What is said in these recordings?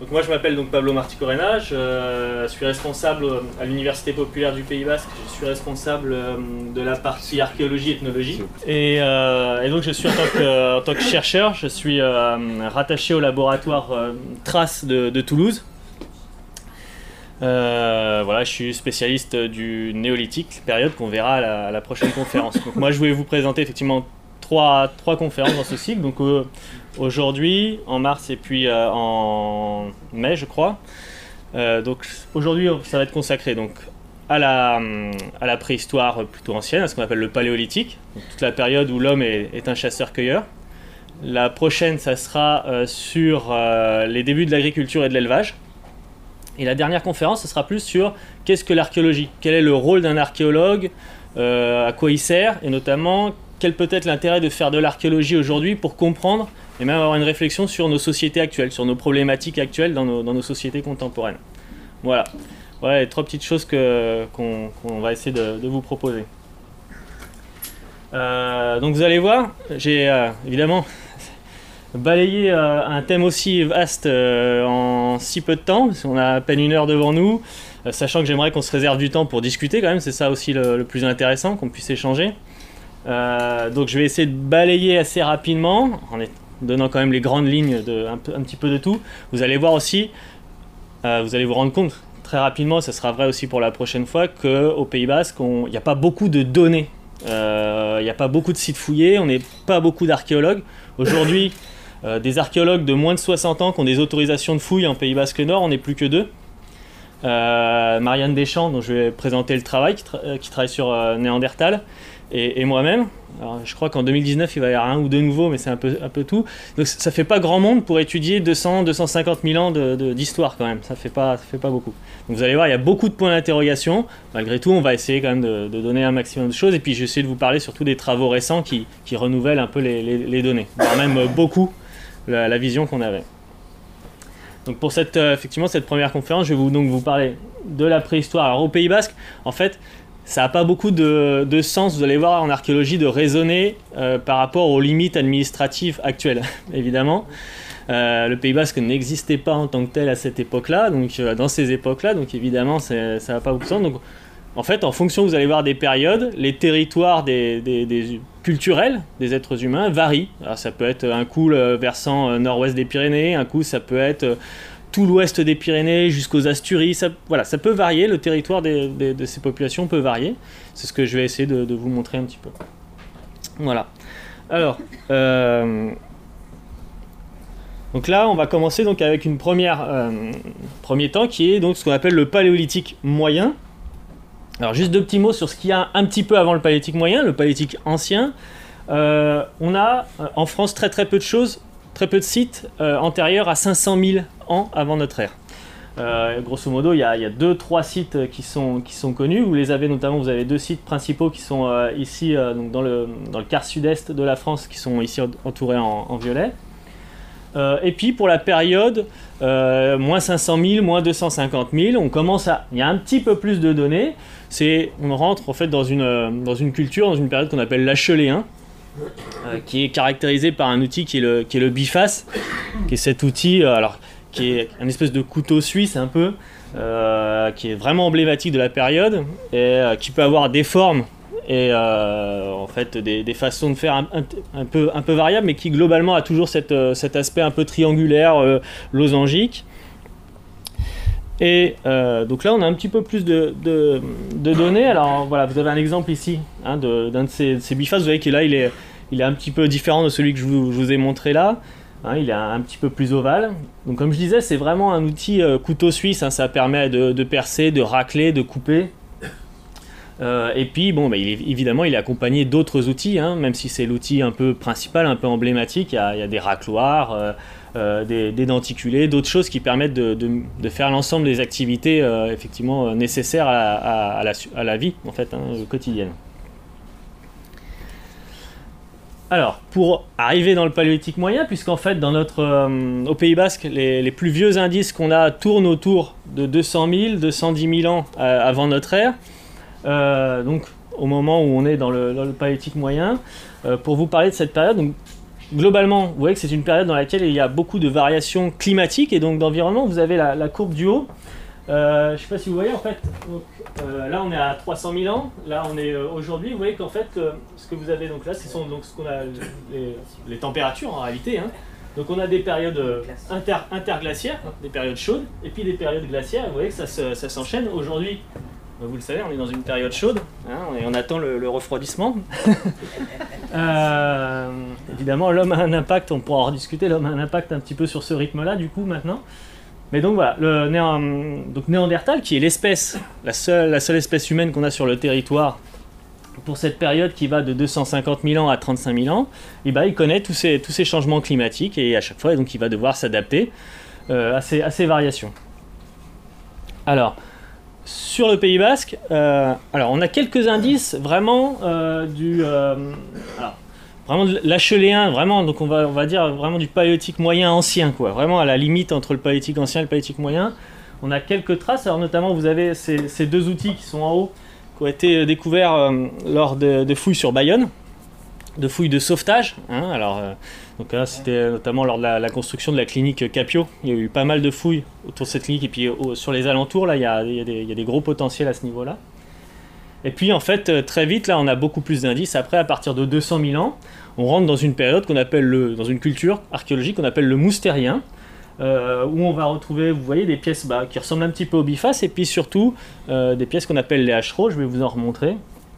Donc moi je m'appelle donc Pablo Marticorena, je suis responsable à l'Université populaire du Pays Basque, je suis responsable de la partie archéologie et ethnologie. Et donc je suis en tant que chercheur, je suis rattaché au laboratoire Traces de Toulouse. Voilà, je suis spécialiste du néolithique, période qu'on verra à la prochaine conférence. Donc moi je voulais vous présenter effectivement trois conférences dans ce cycle. Donc aujourd'hui, en mars et puis en mai, je crois. Donc aujourd'hui, ça va être consacré donc à la préhistoire plutôt ancienne, à ce qu'on appelle le paléolithique, donc toute la période où l'homme est un chasseur-cueilleur. La prochaine, ça sera sur les débuts de l'agriculture et de l'élevage. Et la dernière conférence, ce sera plus sur qu'est-ce que l'archéologie, quel est le rôle d'un archéologue, à quoi il sert, et notamment quel peut être l'intérêt de faire de l'archéologie aujourd'hui pour comprendre et même avoir une réflexion sur nos sociétés actuelles, sur nos problématiques actuelles dans nos sociétés contemporaines. Voilà, les trois petites choses qu'on va essayer de vous proposer. Donc vous allez voir, j'ai évidemment balayé un thème aussi vaste en si peu de temps, parce qu'on a à peine 1 heure devant nous, sachant que j'aimerais qu'on se réserve du temps pour discuter quand même, c'est ça aussi le plus intéressant, qu'on puisse échanger. Donc je vais essayer de balayer assez rapidement, en donnant quand même les grandes lignes un petit peu de tout. Vous allez voir aussi, vous allez vous rendre compte très rapidement, ça sera vrai aussi pour la prochaine fois, qu'au Pays Basque, il n'y a pas beaucoup de données, il n'y a pas beaucoup de sites fouillés, on n'est pas beaucoup d'archéologues. Aujourd'hui, des archéologues de moins de 60 ans qui ont des autorisations de fouilles en Pays Basque Nord, on n'est plus que 2. Marianne Deschamps, dont je vais présenter le travail, qui travaille sur Néandertal, et moi-même. Alors, je crois qu'en 2019, il va y avoir 1 ou 2 nouveaux, mais c'est un peu tout. Donc ça fait pas grand monde pour étudier 200-250 000 ans d'histoire quand même. Ça fait pas beaucoup. Donc vous allez voir, il y a beaucoup de points d'interrogation. Malgré tout, on va essayer quand même de donner un maximum de choses. Et puis je vais essayer de vous parler surtout des travaux récents qui renouvellent un peu les données. Voire même beaucoup la vision qu'on avait. Donc pour effectivement cette première conférence, je vais vous parler de la préhistoire. Alors au Pays Basque, en fait, ça n'a pas beaucoup de sens, vous allez voir en archéologie, de raisonner par rapport aux limites administratives actuelles, évidemment. Le Pays Basque n'existait pas en tant que tel à cette époque-là, donc dans ces époques-là, donc évidemment ça n'a pas beaucoup de sens. Donc, en fait, en fonction, vous allez voir des périodes, les territoires des culturels des êtres humains varient. Alors, ça peut être un coup le versant nord-ouest des Pyrénées, un coup ça peut être tout l'ouest des Pyrénées jusqu'aux Asturies. Ça peut varier, le territoire de ces populations peut varier. C'est ce que je vais essayer de vous montrer un petit peu. Voilà. Alors, donc là, on va commencer donc avec une premier temps qui est donc ce qu'on appelle le paléolithique moyen. Alors juste 2 petits mots sur ce qu'il y a un petit peu avant le paléolithique moyen, le paléolithique ancien. On a en France très peu de choses, très peu de sites antérieurs à 500 000 ans avant notre ère. Grosso modo, il y a 2-3 sites qui sont connus. Vous avez 2 sites principaux qui sont ici donc dans le quart sud-est de la France, qui sont ici entourés en violet. Et puis pour la période moins 500 000, moins 250 000, il y a un petit peu plus de données. On rentre en fait dans une culture, dans une période qu'on appelle l'acheléen, qui est caractérisée par un outil qui est le biface, qui est cet outil, qui est un espèce de couteau suisse un peu, qui est vraiment emblématique de la période et qui peut avoir des formes et en fait des façons de faire un peu variables, mais qui globalement a toujours cet aspect un peu triangulaire, losangique. Et donc là on a un petit peu plus de données. Alors voilà, vous avez un exemple ici d'un de ces bifaces. Vous voyez qu'il est un petit peu différent de celui que je vous ai montré là. Il est un petit peu plus ovale. Donc comme je disais, c'est vraiment un outil couteau suisse. Ça permet de percer, de racler, de couper. Et puis évidemment il est accompagné d'autres outils, même si c'est l'outil un peu principal, un peu emblématique. Il y a des racloirs, des denticulés, d'autres choses qui permettent de faire l'ensemble des activités effectivement nécessaires à la vie en fait, quotidienne. Alors, pour arriver dans le paléolithique moyen, puisqu'en fait au Pays Basque, les plus vieux indices qu'on a tournent autour de 200 000, 210 000 ans avant notre ère. Donc au moment où on est dans le paléolithique moyen, pour vous parler de cette période, donc, globalement, vous voyez que c'est une période dans laquelle il y a beaucoup de variations climatiques et donc d'environnement. Vous avez la courbe du haut. Je ne sais pas si vous voyez, en fait, donc, là on est à 300 000 ans, là on est aujourd'hui, vous voyez qu'en fait, ce que vous avez donc là, ce sont donc ce qu'on a les températures en réalité. Hein. Donc on a des périodes interglaciaires, des périodes chaudes, et puis des périodes glaciaires. Vous voyez que ça s'enchaîne. Aujourd'hui, vous le savez, on est dans une période chaude, hein, et on attend le refroidissement. Évidemment, l'homme a un impact, on pourra en rediscuter, l'homme a un impact un petit peu sur ce rythme-là, du coup, maintenant. Mais donc voilà, donc Néandertal, qui est l'espèce, la seule espèce humaine qu'on a sur le territoire, pour cette période qui va de 250 000 ans à 35 000 ans, et ben, il connaît tous ces changements climatiques et à chaque fois, donc, il va devoir s'adapter à ces variations. Alors, sur le Pays Basque, on a quelques indices vraiment vraiment de l'acheléen, vraiment, donc on va dire vraiment du paléolithique moyen ancien, quoi, vraiment à la limite entre le paléolithique ancien et le paléolithique moyen. On a quelques traces, alors notamment vous avez ces deux outils qui sont en haut, qui ont été découverts lors de fouilles sur Bayonne, de fouilles de sauvetage. Hein, donc là, c'était notamment lors de la construction de la clinique Capio. Il y a eu pas mal de fouilles autour de cette clinique, et puis sur les alentours, là, il y a des gros potentiels à ce niveau-là. Et puis en fait, très vite, là, on a beaucoup plus d'indices. Après, à partir de 200 000 ans, on rentre dans une période qu'on appelle dans une culture archéologique qu'on appelle le Moustérien, où on va retrouver, vous voyez, des pièces qui ressemblent un petit peu aux bifaces, et puis surtout des pièces qu'on appelle les hachereaux. Je vais vous en remontrer.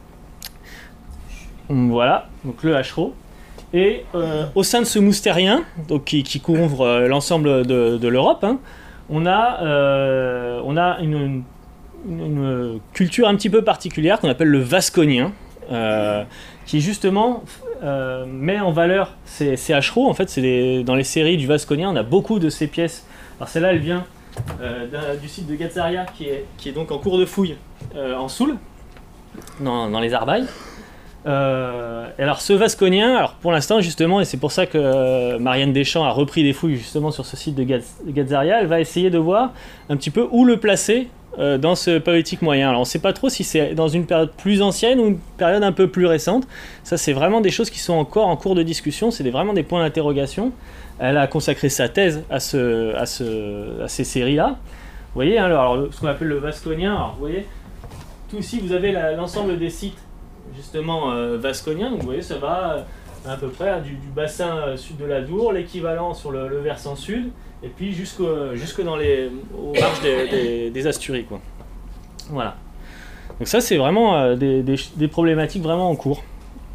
Voilà, donc le hachereau. Et au sein de ce Moustérien, donc qui couvre l'ensemble de l'Europe, hein, on a une culture un petit peu particulière qu'on appelle le vasconien, qui justement met en valeur ces hachereaux. En fait, dans les séries du vasconien, on a beaucoup de ces pièces. Alors celle-là, elle vient du site de Gazzaria, qui est donc en cours de fouille en Soule, dans les Arbailles. Et alors ce vasconien, alors pour l'instant justement, et c'est pour ça que Marianne Deschamps a repris des fouilles justement sur ce site de Gazzaria, elle va essayer de voir un petit peu où le placer dans ce paléolithique moyen. Alors on ne sait pas trop si c'est dans une période plus ancienne ou une période un peu plus récente. Ça, c'est vraiment des choses qui sont encore en cours de discussion, c'est vraiment des points d'interrogation. Elle a consacré sa thèse à ces séries-là. Vous voyez, hein, alors, ce qu'on appelle le vasconien, alors, vous voyez, tout ici vous avez l'ensemble des sites justement vasconien, donc vous voyez, ça va à peu près du bassin sud de la Dour, l'équivalent sur le versant sud, et puis jusque aux marges des Asturies, quoi. Voilà. Donc ça, c'est vraiment des problématiques vraiment en cours.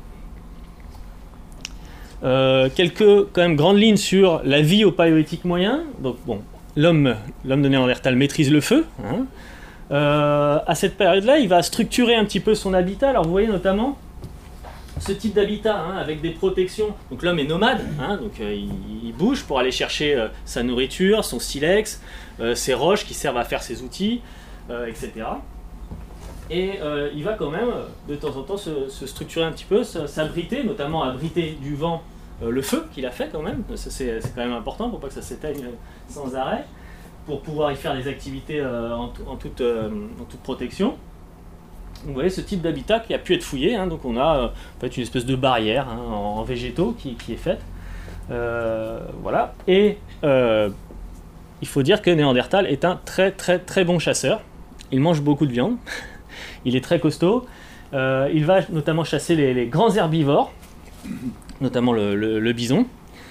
Quelques quand même grandes lignes sur la vie au paléolithique moyen. Donc bon, l'homme de Néandertal maîtrise le feu, hein. À cette période-là, il va structurer un petit peu son habitat. Alors vous voyez notamment ce type d'habitat, hein, avec des protections. Donc l'homme est nomade, hein, donc il bouge pour aller chercher sa nourriture, son silex, ses roches qui servent à faire ses outils, etc. Et il va quand même de temps en temps se structurer un petit peu, s'abriter, notamment abriter du vent le feu qu'il a fait quand même. Ça, c'est quand même important pour pas que ça s'éteigne sans arrêt, pour pouvoir y faire des activités en toute protection. Vous voyez ce type d'habitat qui a pu être fouillé, hein, donc on a en fait une espèce de barrière, hein, en végétaux qui est faite. Voilà. Et il faut dire que Néandertal est un très très très bon chasseur. Il mange beaucoup de viande, il est très costaud. Il va notamment chasser les grands herbivores, notamment le bison.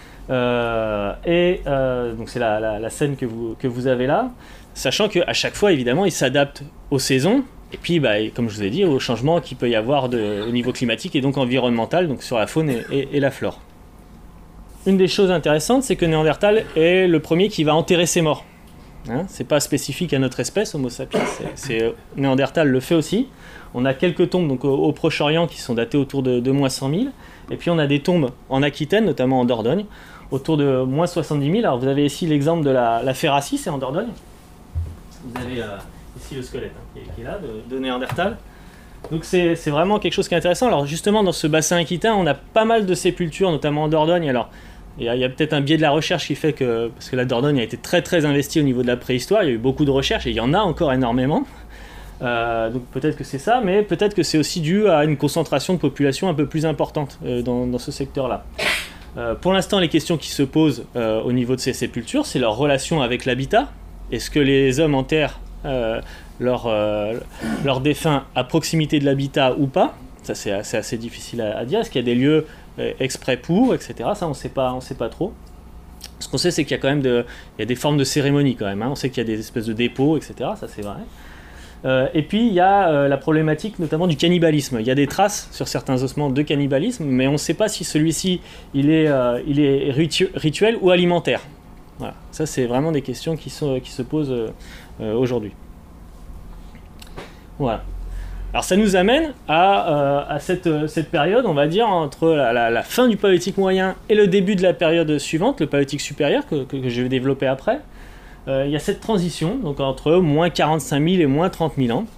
Donc c'est la scène que vous avez là, sachant qu'à chaque fois, évidemment, il s'adapte aux saisons, et puis, comme je vous ai dit, aux changements qu'il peut y avoir au niveau climatique et donc environnemental, donc sur la faune et la flore. Une des choses intéressantes, c'est que Néandertal est le premier qui va enterrer ses morts. Hein, c'est pas spécifique à notre espèce, Homo sapiens, Néandertal le fait aussi. On a quelques tombes donc, au Proche-Orient qui sont datées autour de moins 100 000, et puis on a des tombes en Aquitaine, notamment en Dordogne, autour de moins 70 000. Alors vous avez ici l'exemple de la Ferracie, c'est en Dordogne. Vous avez ici le squelette, hein, qui est là, de Néandertal. Donc c'est vraiment quelque chose qui est intéressant. Alors justement, dans ce bassin aquitain, on a pas mal de sépultures, notamment en Dordogne. Alors il y a peut-être un biais de la recherche qui fait que, parce que la Dordogne a été très très investie au niveau de la préhistoire, il y a eu beaucoup de recherches et il y en a encore énormément. Donc peut-être que c'est ça, mais peut-être que c'est aussi dû à une concentration de population un peu plus importante dans ce secteur-là. Pour l'instant, les questions qui se posent au niveau de ces sépultures, c'est leur relation avec l'habitat. Est-ce que les hommes enterrent leurs défunts à proximité de l'habitat ou pas? Ça, c'est assez difficile à dire. Est-ce qu'il y a des lieux exprès pour, etc. Ça, on ne sait pas trop. Ce qu'on sait, c'est qu'il y a quand même il y a des formes de cérémonies quand même. Hein. On sait qu'il y a des espèces de dépôts, etc. Ça, c'est vrai. Et puis, il y a la problématique notamment du cannibalisme. Il y a des traces sur certains ossements de cannibalisme, mais on ne sait pas si celui-ci il est rituel ou alimentaire. Voilà. Ça, c'est vraiment des questions qui se posent aujourd'hui. Voilà. Alors ça nous amène à cette période, on va dire, entre la fin du paléolithique moyen et le début de la période suivante, le paléolithique supérieur, que je vais développer après. Il y a cette transition, donc entre moins 45 000 et moins 30 000 ans,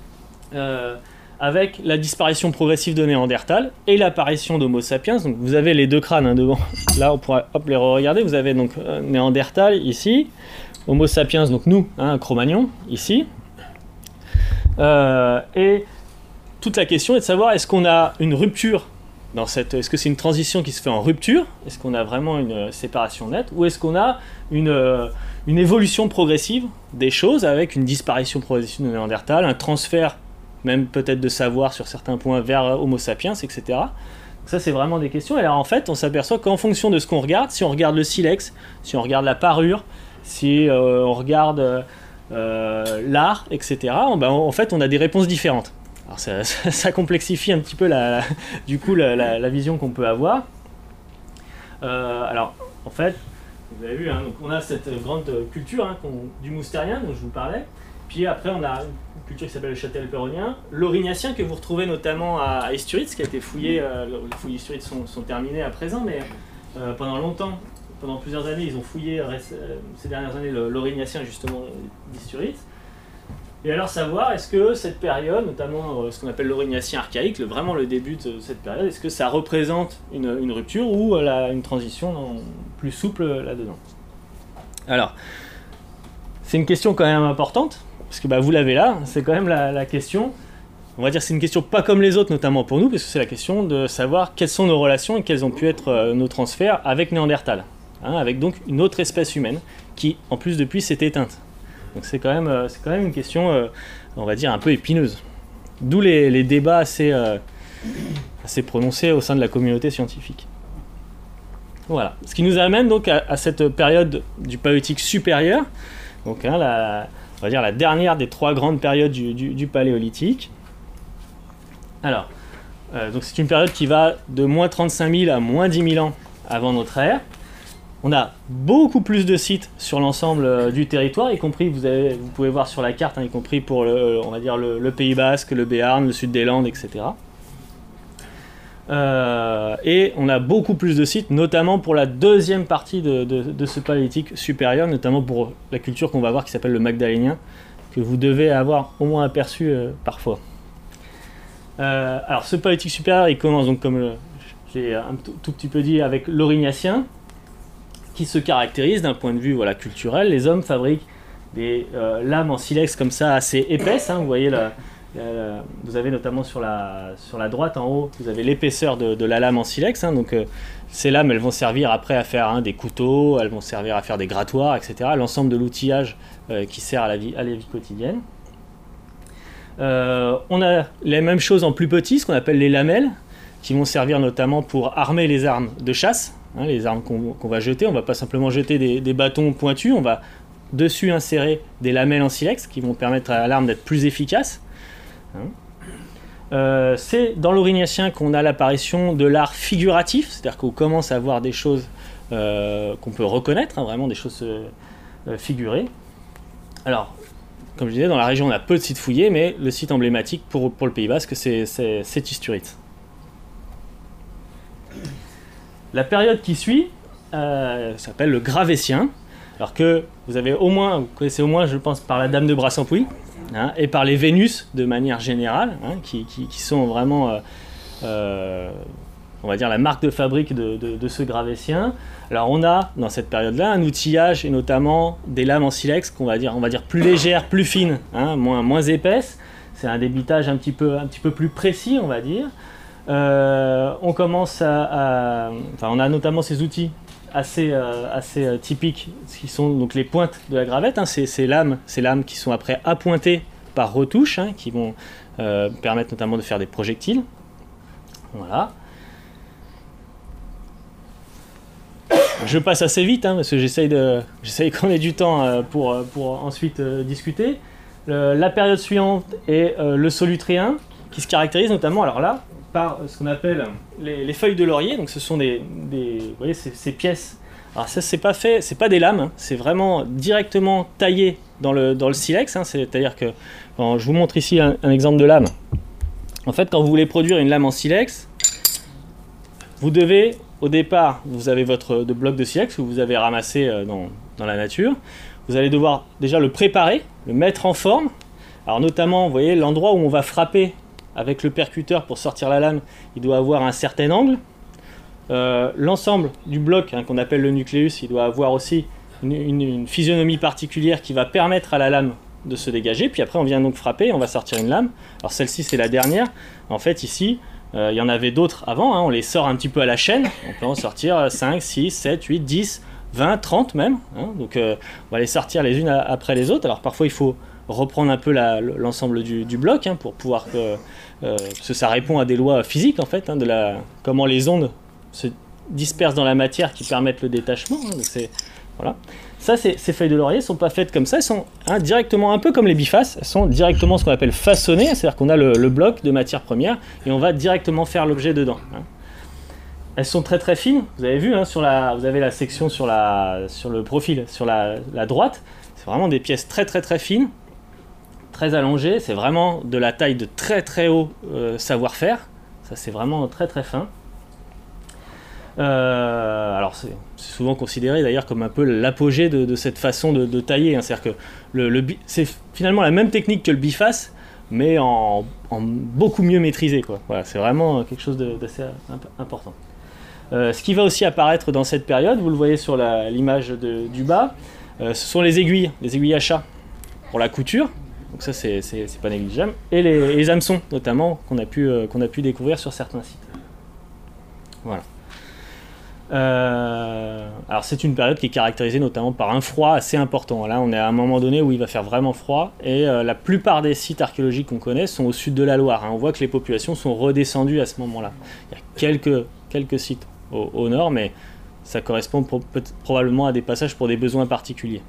avec la disparition progressive de Néandertal et l'apparition d'Homo sapiens. Donc vous avez les deux crânes hein, devant, là on pourra les regarder, vous avez donc Néandertal ici, Homo sapiens, donc nous, hein, Cro-Magnon, ici. Et toute la question est de savoir est-ce qu'on a une rupture dans est-ce que c'est une transition qui se fait en rupture, est-ce qu'on a vraiment une séparation nette, ou est-ce qu'on a une évolution progressive des choses avec une disparition progressive de Néandertal, un transfert même peut-être de savoir sur certains points vers Homo sapiens, etc. Donc ça c'est vraiment des questions. Et alors en fait on s'aperçoit qu'en fonction de ce qu'on regarde, si on regarde le silex, si on regarde la parure, si on regarde l'art, etc., en fait on a des réponses différentes. Alors ça complexifie un petit peu la vision qu'on peut avoir. Alors en fait, vous avez vu, hein, donc on a cette grande culture hein, du moustérien dont je vous parlais, puis après on a une culture qui s'appelle le châtel-péronien, l'aurignacien que vous retrouvez notamment à Isturitz, qui a été fouillé, les fouilles d'Isturitz sont terminées à présent, mais pendant longtemps, pendant plusieurs années, ils ont fouillé ces dernières années l'aurignacien justement d'Isturitz. Et alors savoir, est-ce que cette période, notamment ce qu'on appelle l'aurignacien archaïque, vraiment le début de cette période, est-ce que ça représente une rupture ou une transition plus souple là-dedans? Alors, c'est une question quand même importante, parce que vous l'avez là, c'est quand même la question, on va dire que c'est une question pas comme les autres, notamment pour nous, parce que c'est la question de savoir quelles sont nos relations et quels ont pu être nos transferts avec Néandertal. Hein, avec donc une autre espèce humaine qui, en plus, depuis, s'est éteinte. Donc c'est quand même une question, on va dire, un peu épineuse. D'où les débats assez prononcés au sein de la communauté scientifique. Voilà. Ce qui nous amène donc à cette période du paléolithique supérieur, donc on va dire la dernière des trois grandes périodes du paléolithique. Alors, donc c'est une période qui va de moins 35 000 à moins 10 000 ans avant notre ère. On a beaucoup plus de sites sur l'ensemble du territoire, y compris, vous pouvez voir sur la carte, hein, y compris pour on va dire le Pays Basque, le Béarn, le sud des Landes, etc. Et on a beaucoup plus de sites, notamment pour la deuxième partie de ce paléolithique supérieur, notamment pour la culture qu'on va voir qui s'appelle le magdalénien, que vous devez avoir au moins aperçu parfois. Alors ce paléolithique supérieur, il commence donc, comme j'ai un tout petit peu dit, avec l'aurignacien, qui se caractérise d'un point de vue culturel. Les hommes fabriquent des lames en silex comme ça assez épaisses. Hein, vous voyez, vous avez notamment sur la droite en haut, vous avez l'épaisseur de la lame en silex. Hein, donc ces lames, elles vont servir après à faire des couteaux, elles vont servir à faire des grattoirs, etc. L'ensemble de l'outillage qui sert à la vie quotidienne. On a les mêmes choses en plus petit, ce qu'on appelle les lamelles, qui vont servir notamment pour armer les armes de chasse. Hein, les armes qu'on va jeter, on ne va pas simplement jeter des bâtons pointus, on va dessus insérer des lamelles en silex qui vont permettre à l'arme d'être plus efficace. Hein. C'est dans l'aurignacien qu'on a l'apparition de l'art figuratif, c'est-à-dire qu'on commence à voir des choses qu'on peut reconnaître, hein, vraiment des choses figurées. Alors, comme je disais, dans la région on a peu de sites fouillés, mais le site emblématique pour le Pays Basque, c'est Isturitz. La période qui suit s'appelle le Gravétien, alors que vous connaissez au moins, je pense, par la Dame de Brassampouy, hein, et par les Vénus de manière générale, hein, qui sont vraiment, on va dire, la marque de fabrique de ce Gravétien. Alors on a, dans cette période-là, un outillage, et notamment des lames en silex, on va dire plus légères, plus fines, hein, moins épaisses. C'est un débitage un petit peu plus précis, on va dire. On commence enfin, on a notamment ces outils assez typiques, qui sont donc les pointes de la gravette, hein, ces lames qui sont après appointées par retouche, hein, qui vont permettre notamment de faire des projectiles. Voilà. Je passe assez vite, hein, parce que j'essaye qu'on ait du temps pour ensuite discuter. La période suivante est le Solutréen, qui se caractérise notamment, alors là, par ce qu'on appelle les feuilles de laurier. Donc ce sont vous voyez, ces pièces. Alors ça, c'est pas des lames, hein, c'est vraiment directement taillé dans le silex. Hein, c'est-à-dire que, quand je vous montre ici un exemple de lame. En fait, quand vous voulez produire une lame en silex, vous devez, au départ, vous avez votre bloc de silex que vous avez ramassé dans la nature. Vous allez devoir déjà le préparer, le mettre en forme. Alors notamment, vous voyez, l'endroit où on va frapper avec le percuteur pour sortir la lame, il doit avoir un certain angle. L'ensemble du bloc, hein, qu'on appelle le nucléus, il doit avoir aussi une physionomie particulière qui va permettre à la lame de se dégager. Puis après, on vient donc frapper et on va sortir une lame. Alors celle-ci, c'est la dernière. En fait, ici, il y en avait d'autres avant, hein, on les sort un petit peu à la chaîne. On peut en sortir 5, 6, 7, 8, 10, 20, 30 même. Hein. Donc on va les sortir les unes après les autres. Alors parfois, il faut reprendre un peu l'ensemble du bloc, hein, pour pouvoir parce que ça répond à des lois physiques en fait, hein, comment les ondes se dispersent dans la matière qui permettent le détachement. Hein, donc voilà. Ça, ces feuilles de laurier ne sont pas faites comme ça, elles sont directement, un peu comme les bifaces, elles sont directement ce qu'on appelle façonnées, c'est-à-dire qu'on a le bloc de matière première et on va directement faire l'objet dedans. Hein. Elles sont très très fines, vous avez vu, hein, vous avez la section sur le profil, sur la droite, c'est vraiment des pièces très très très fines, très allongées, c'est vraiment de la taille de très très haut savoir-faire, ça c'est vraiment très très fin. Alors c'est souvent considéré d'ailleurs comme un peu l'apogée de cette façon de tailler, hein. C'est-à-dire que c'est finalement la même technique que le biface, mais en beaucoup mieux maîtrisé, quoi. Voilà, c'est vraiment quelque chose d'assez important. Ce qui va aussi apparaître dans cette période, vous le voyez sur l'image du bas, ce sont les aiguilles à chat pour la couture. Donc ça c'est pas négligeable, et les hameçons notamment qu'on a pu découvrir sur certains sites. Voilà. Alors c'est une période qui est caractérisée notamment par un froid assez important. Là on est à un moment donné où il va faire vraiment froid, et la plupart des sites archéologiques qu'on connaît sont au sud de la Loire, hein. On voit que les populations sont redescendues à ce moment-là. Il y a quelques sites au nord, mais ça correspond probablement à des passages pour des besoins particuliers.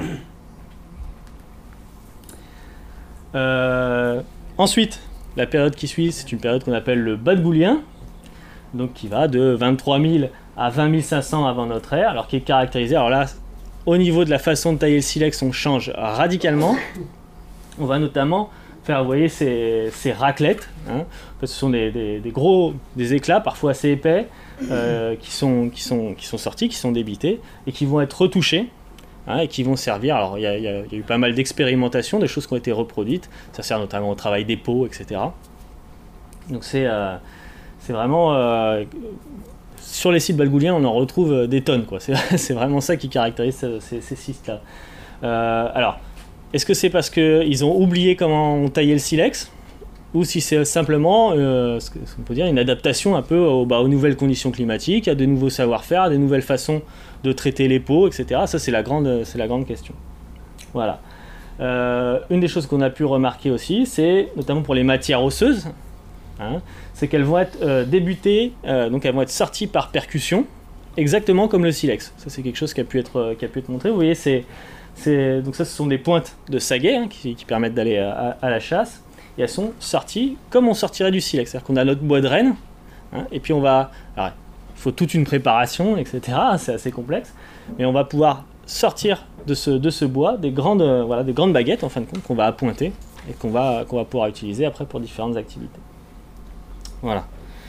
Ensuite, la période qui suit, c'est une période qu'on appelle le Badgoulien, donc qui va de 23 000 à 20 500 avant notre ère, alors qui est caractérisé, alors là, au niveau de la façon de tailler le silex, on change radicalement. On va notamment faire, vous voyez, ces raclettes, hein. En fait, ce sont des éclats, parfois assez épais, qui sont sortis, qui sont débités, et qui vont être retouchés, hein, et qui vont servir. Alors il y a eu pas mal d'expérimentations, des choses qui ont été reproduites, ça sert notamment au travail des peaux, etc. Donc c'est vraiment... sur les sites badgouliens, on en retrouve des tonnes, quoi. C'est vraiment ça qui caractérise ces sites-là. Alors, est-ce que c'est parce qu'ils ont oublié comment on taillait le silex, ou si c'est simplement ce qu'on peut dire, une adaptation un peu aux nouvelles conditions climatiques, à de nouveaux savoir-faire, à de nouvelles façons de traiter les peaux, etc. Ça, c'est la grande question. Voilà. Une des choses qu'on a pu remarquer aussi, c'est notamment pour les matières osseuses, hein, c'est qu'elles vont être débutées, donc elles vont être sorties par percussion, exactement comme le silex. Ça, c'est quelque chose qui a pu être montré. Vous voyez, donc ça, ce sont des pointes de saguet, hein, qui permettent d'aller à la chasse, et elles sont sorties comme on sortirait du silex. C'est-à-dire qu'on a notre bois de renne, hein, et puis on va... Alors, il faut toute une préparation, etc. C'est assez complexe, mais on va pouvoir sortir de ce bois des grandes baguettes, en fin de compte, qu'on va appointer et qu'on va pouvoir utiliser après pour différentes activités. Voilà.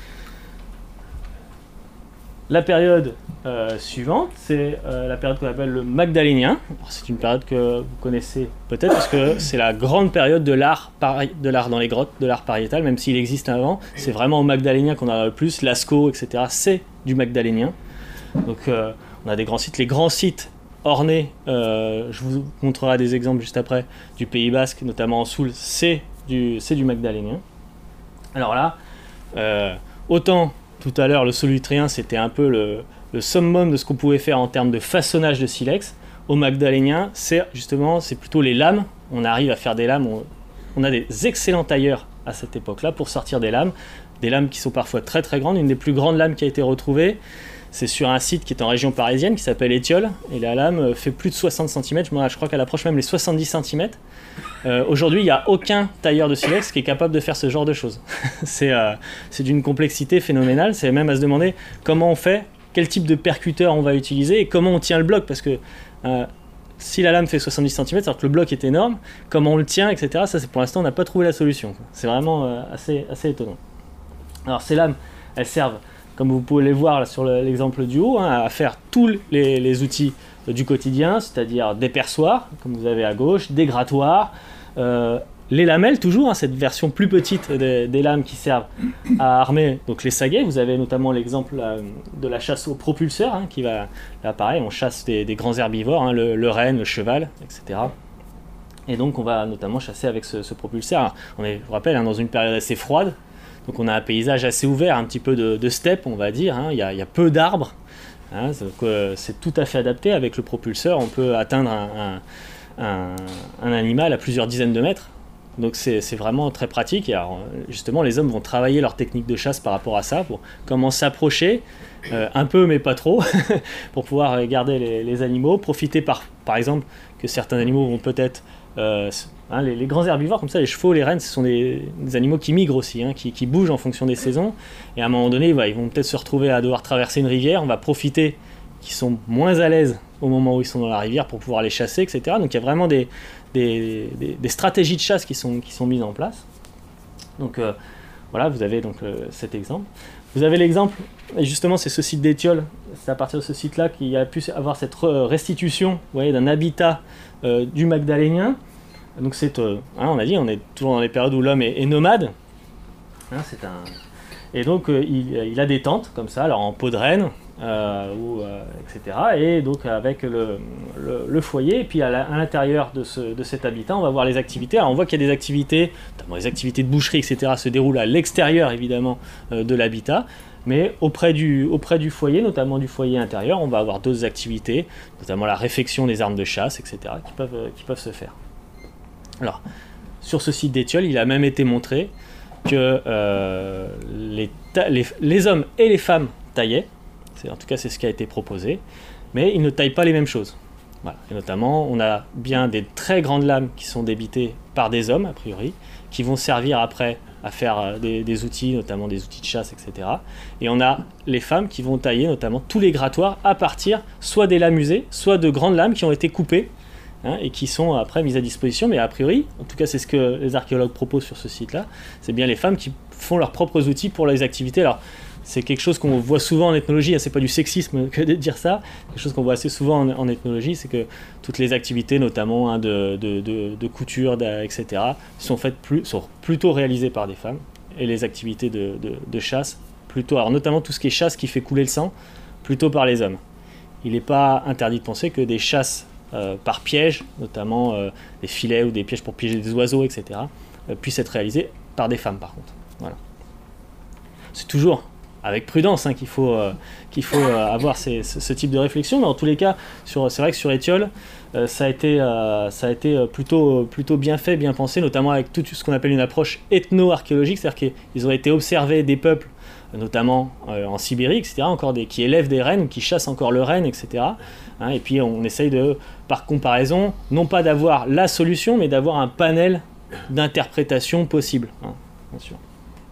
La période suivante, c'est la période qu'on appelle le Magdalénien. C'est une période que vous connaissez peut-être, parce que c'est la grande période de l'art dans les grottes, de l'art pariétal, même s'il existe avant. C'est vraiment au Magdalénien qu'on a le plus. Lascaux, etc. C'est du Magdalénien. Donc on a des grands sites. Les grands sites ornés, je vous montrerai des exemples juste après, du Pays Basque, notamment en Soule, c'est du Magdalénien. Alors là, autant tout à l'heure le solutrien c'était un peu le summum de ce qu'on pouvait faire en termes de façonnage de silex, au magdalénien c'est plutôt les lames, on arrive à faire des lames, on a des excellents tailleurs à cette époque-là pour sortir des lames qui sont parfois très très grandes. Une des plus grandes lames qui a été retrouvée, c'est sur un site qui est en région parisienne qui s'appelle Étiole, et la lame fait plus de 60 cm, je crois qu'elle approche même les 70 cm. Aujourd'hui il n'y a aucun tailleur de silex qui est capable de faire ce genre de choses. C'est d'une complexité phénoménale, c'est même à se demander comment on fait, quel type de percuteur on va utiliser et comment on tient le bloc, parce que si la lame fait 70 cm, c'est-à-dire que le bloc est énorme, comment on le tient, etc. Ça, pour l'instant, on n'a pas trouvé la solution. C'est vraiment assez étonnant. Alors, ces lames, elles servent, comme vous pouvez les voir là, sur l'exemple du haut, à faire tous les outils du quotidien, c'est-à-dire des perçoirs, comme vous avez à gauche, des grattoirs, les lamelles toujours, cette version plus petite des lames qui servent à armer donc les saguets. Vous avez notamment l'exemple de la chasse au propulseur, qui va, là pareil, on chasse des grands herbivores, le renne, le cheval, etc. Et donc on va notamment chasser avec ce propulseur. Alors, je vous rappelle, dans une période assez froide, donc on a un paysage assez ouvert, un petit peu de steppe, on va dire, il y a peu d'arbres, c'est tout à fait adapté. Avec le propulseur, on peut atteindre un animal à plusieurs dizaines de mètres. Donc c'est vraiment très pratique. Et alors, justement, les hommes vont travailler leur technique de chasse par rapport à ça, pour comment s'approcher, un peu mais pas trop, pour pouvoir garder les animaux, profiter par exemple que certains animaux vont peut-être... les grands herbivores comme ça, les chevaux, les rennes, ce sont des animaux qui migrent aussi, qui bougent en fonction des saisons. Et à un moment donné, ils vont peut-être se retrouver à devoir traverser une rivière. On va profiter qu'ils sont moins à l'aise au moment où ils sont dans la rivière pour pouvoir les chasser, etc. Donc il y a vraiment des stratégies de chasse qui sont mises en place. Donc voilà, vous avez donc cet exemple. Vous avez l'exemple, et justement c'est ce site d'Étiole, c'est à partir de ce site-là qu'il y a pu avoir cette restitution, vous voyez, d'un habitat du magdalénien. Donc on a dit, on est toujours dans les périodes où l'homme est nomade. Et donc il a des tentes comme ça, alors en peau de renne, etc. Et donc avec le foyer, et puis à l'intérieur de cet habitat, on va voir les activités. Alors on voit qu'il y a des activités, notamment les activités de boucherie, etc. se déroulent à l'extérieur évidemment de l'habitat, mais auprès du foyer, notamment du foyer intérieur, on va avoir d'autres activités, notamment la réfection des armes de chasse, etc. qui peuvent se faire. Alors, sur ce site d'Étiole, il a même été montré que les hommes et les femmes taillaient, en tout cas c'est ce qui a été proposé, mais ils ne taillent pas les mêmes choses. Voilà. Et notamment, on a bien des très grandes lames qui sont débitées par des hommes, a priori, qui vont servir après à faire des outils, notamment des outils de chasse, etc. Et on a les femmes qui vont tailler notamment tous les grattoirs à partir soit des lames usées, soit de grandes lames qui ont été coupées, et qui sont après mises à disposition, mais a priori, en tout cas c'est ce que les archéologues proposent sur ce site-là, c'est bien les femmes qui font leurs propres outils pour les activités. Alors c'est quelque chose qu'on voit souvent en ethnologie, c'est pas du sexisme que de dire ça, quelque chose qu'on voit assez souvent en ethnologie, c'est que toutes les activités, notamment de couture, etc., sont plutôt réalisées par des femmes, et les activités de chasse, plutôt, alors notamment tout ce qui est chasse qui fait couler le sang, plutôt par les hommes. Il n'est pas interdit de penser que des chasses par piège, notamment des filets ou des pièges pour piéger des oiseaux, etc., puissent être réalisés par des femmes par contre. Voilà. C'est toujours avec prudence qu'il faut avoir ce type de réflexion, mais en tous les cas, c'est vrai que sur Étiole, ça a été plutôt bien fait, bien pensé, notamment avec tout ce qu'on appelle une approche ethno-archéologique, c'est-à-dire qu'ils ont été observés des peuples, notamment en Sibérie, etc., qui élèvent des rennes, qui chassent encore le renne, etc. Et puis on essaye par comparaison, non pas d'avoir la solution, mais d'avoir un panel d'interprétations possibles, bien sûr.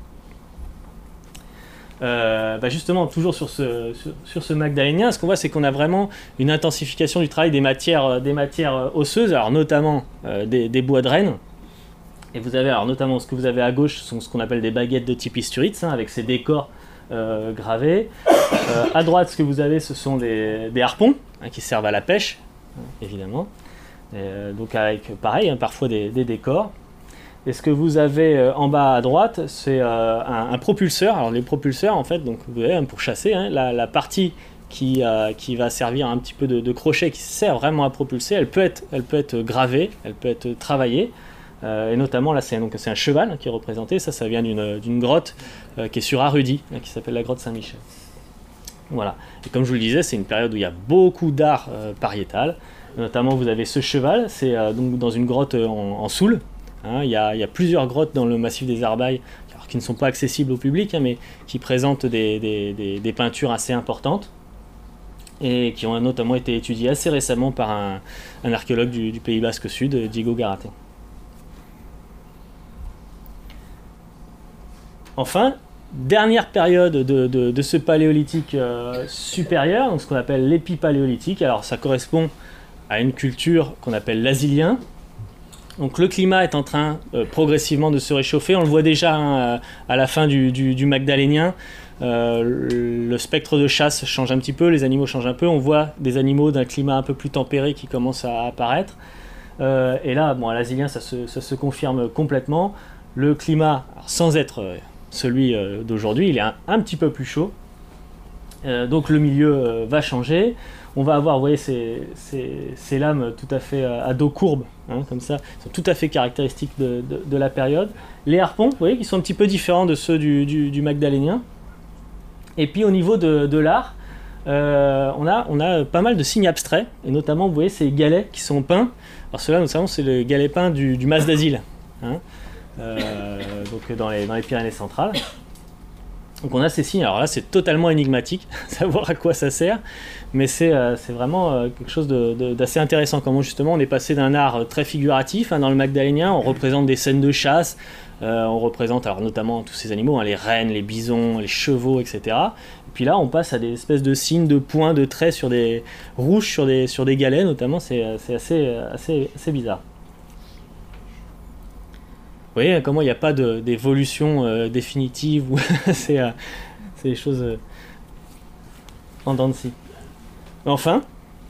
Justement, toujours sur ce magdalénien, ce qu'on voit, c'est qu'on a vraiment une intensification du travail des matières osseuses, alors notamment des bois de renne. Et vous avez, alors notamment, ce que vous avez à gauche sont ce qu'on appelle des baguettes de type Isturitz, avec ces décors gravés. À droite, ce que vous avez, ce sont des harpons, qui servent à la pêche, évidemment. Donc avec, pareil, parfois des décors. Et ce que vous avez en bas à droite, c'est un propulseur. Alors les propulseurs, en fait, donc vous voyez, pour chasser, la partie qui va servir un petit peu de crochet, qui sert vraiment à propulser, elle peut être gravée, elle peut être travaillée. et notamment là c'est un cheval qui est représenté, ça vient d'une grotte qui est sur Arudi, qui s'appelle la grotte Saint-Michel. Voilà. Et comme je vous le disais, c'est une période où il y a beaucoup d'art pariétal. Notamment, vous avez ce cheval, c'est donc dans une grotte en Soule. Hein, il y a plusieurs grottes dans le massif des Arbailles, qui ne sont pas accessibles au public, hein, mais qui présentent des peintures assez importantes et qui ont notamment été étudiées assez récemment par un archéologue du Pays Basque Sud, Diego Garate. Enfin, dernière période de ce paléolithique supérieur, donc ce qu'on appelle l'épipaléolithique. Alors ça correspond à une culture qu'on appelle l'Asilien. Donc le climat est en train progressivement de se réchauffer. On le voit déjà hein, à la fin du Magdalénien. Le spectre de chasse change un petit peu, les animaux changent un peu. On voit des animaux d'un climat un peu plus tempéré qui commencent à apparaître. Et là, bon, à l'Asilien, ça se confirme complètement. Le climat, sans être celui d'aujourd'hui, il est un petit peu plus chaud. Donc le milieu va changer. On va avoir, vous voyez, ces lames tout à fait à dos courbe, hein, comme ça, sont tout à fait caractéristiques de la période. Les harpons, vous voyez, qui sont un petit peu différents de ceux du Magdalénien. Et puis au niveau de l'art, on a pas mal de signes abstraits, et notamment, vous voyez, ces galets qui sont peints. Alors ceux-là, notamment, c'est le galet peint du Mas d'Asile, hein, donc dans les Pyrénées centrales. Donc on a ces signes, alors là c'est totalement énigmatique, savoir à quoi ça sert, mais c'est vraiment quelque chose d'assez intéressant, comment justement on est passé d'un art très figuratif, hein, dans le Magdalénien, on représente des scènes de chasse, on représente alors notamment tous ces animaux, hein, les rennes, les bisons, les chevaux, etc. Et puis là on passe à des espèces de signes, de points, de traits sur des rouges, sur des galets notamment, c'est assez bizarre. Vous voyez comment il n'y a pas d'évolution définitive, c'est des choses en dents de scie. Enfin,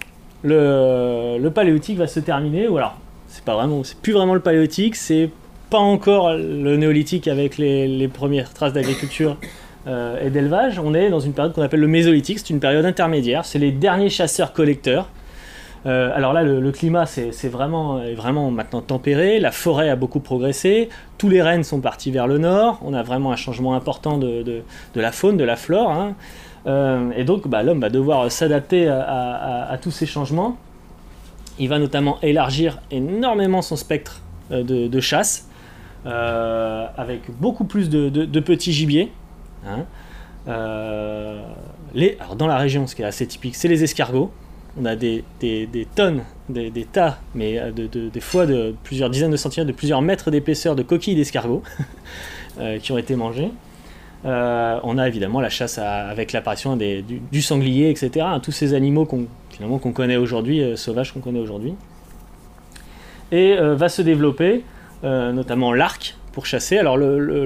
le paléolithique va se terminer, ou alors c'est plus vraiment le paléolithique, c'est pas encore le néolithique avec les premières traces d'agriculture et d'élevage. On est dans une période qu'on appelle le mésolithique, c'est une période intermédiaire, c'est les derniers chasseurs-collecteurs. Alors là, le climat est vraiment maintenant tempéré, la forêt a beaucoup progressé, tous les rennes sont partis vers le nord, on a vraiment un changement important de la faune, de la flore, hein. Et donc l'homme va devoir s'adapter à tous ces changements. Il va notamment élargir énormément son spectre de chasse, avec beaucoup plus de petits gibiers, hein. Alors dans la région, ce qui est assez typique, c'est les escargots. On a des tonnes, des tas, mais des fois de plusieurs dizaines de centimètres, de plusieurs mètres d'épaisseur de coquilles d'escargots qui ont été mangées. On a évidemment la chasse avec l'apparition du sanglier, etc. Tous ces animaux qu'on connaît aujourd'hui, sauvages qu'on connaît aujourd'hui. Et va se développer notamment l'arc pour chasser. Alors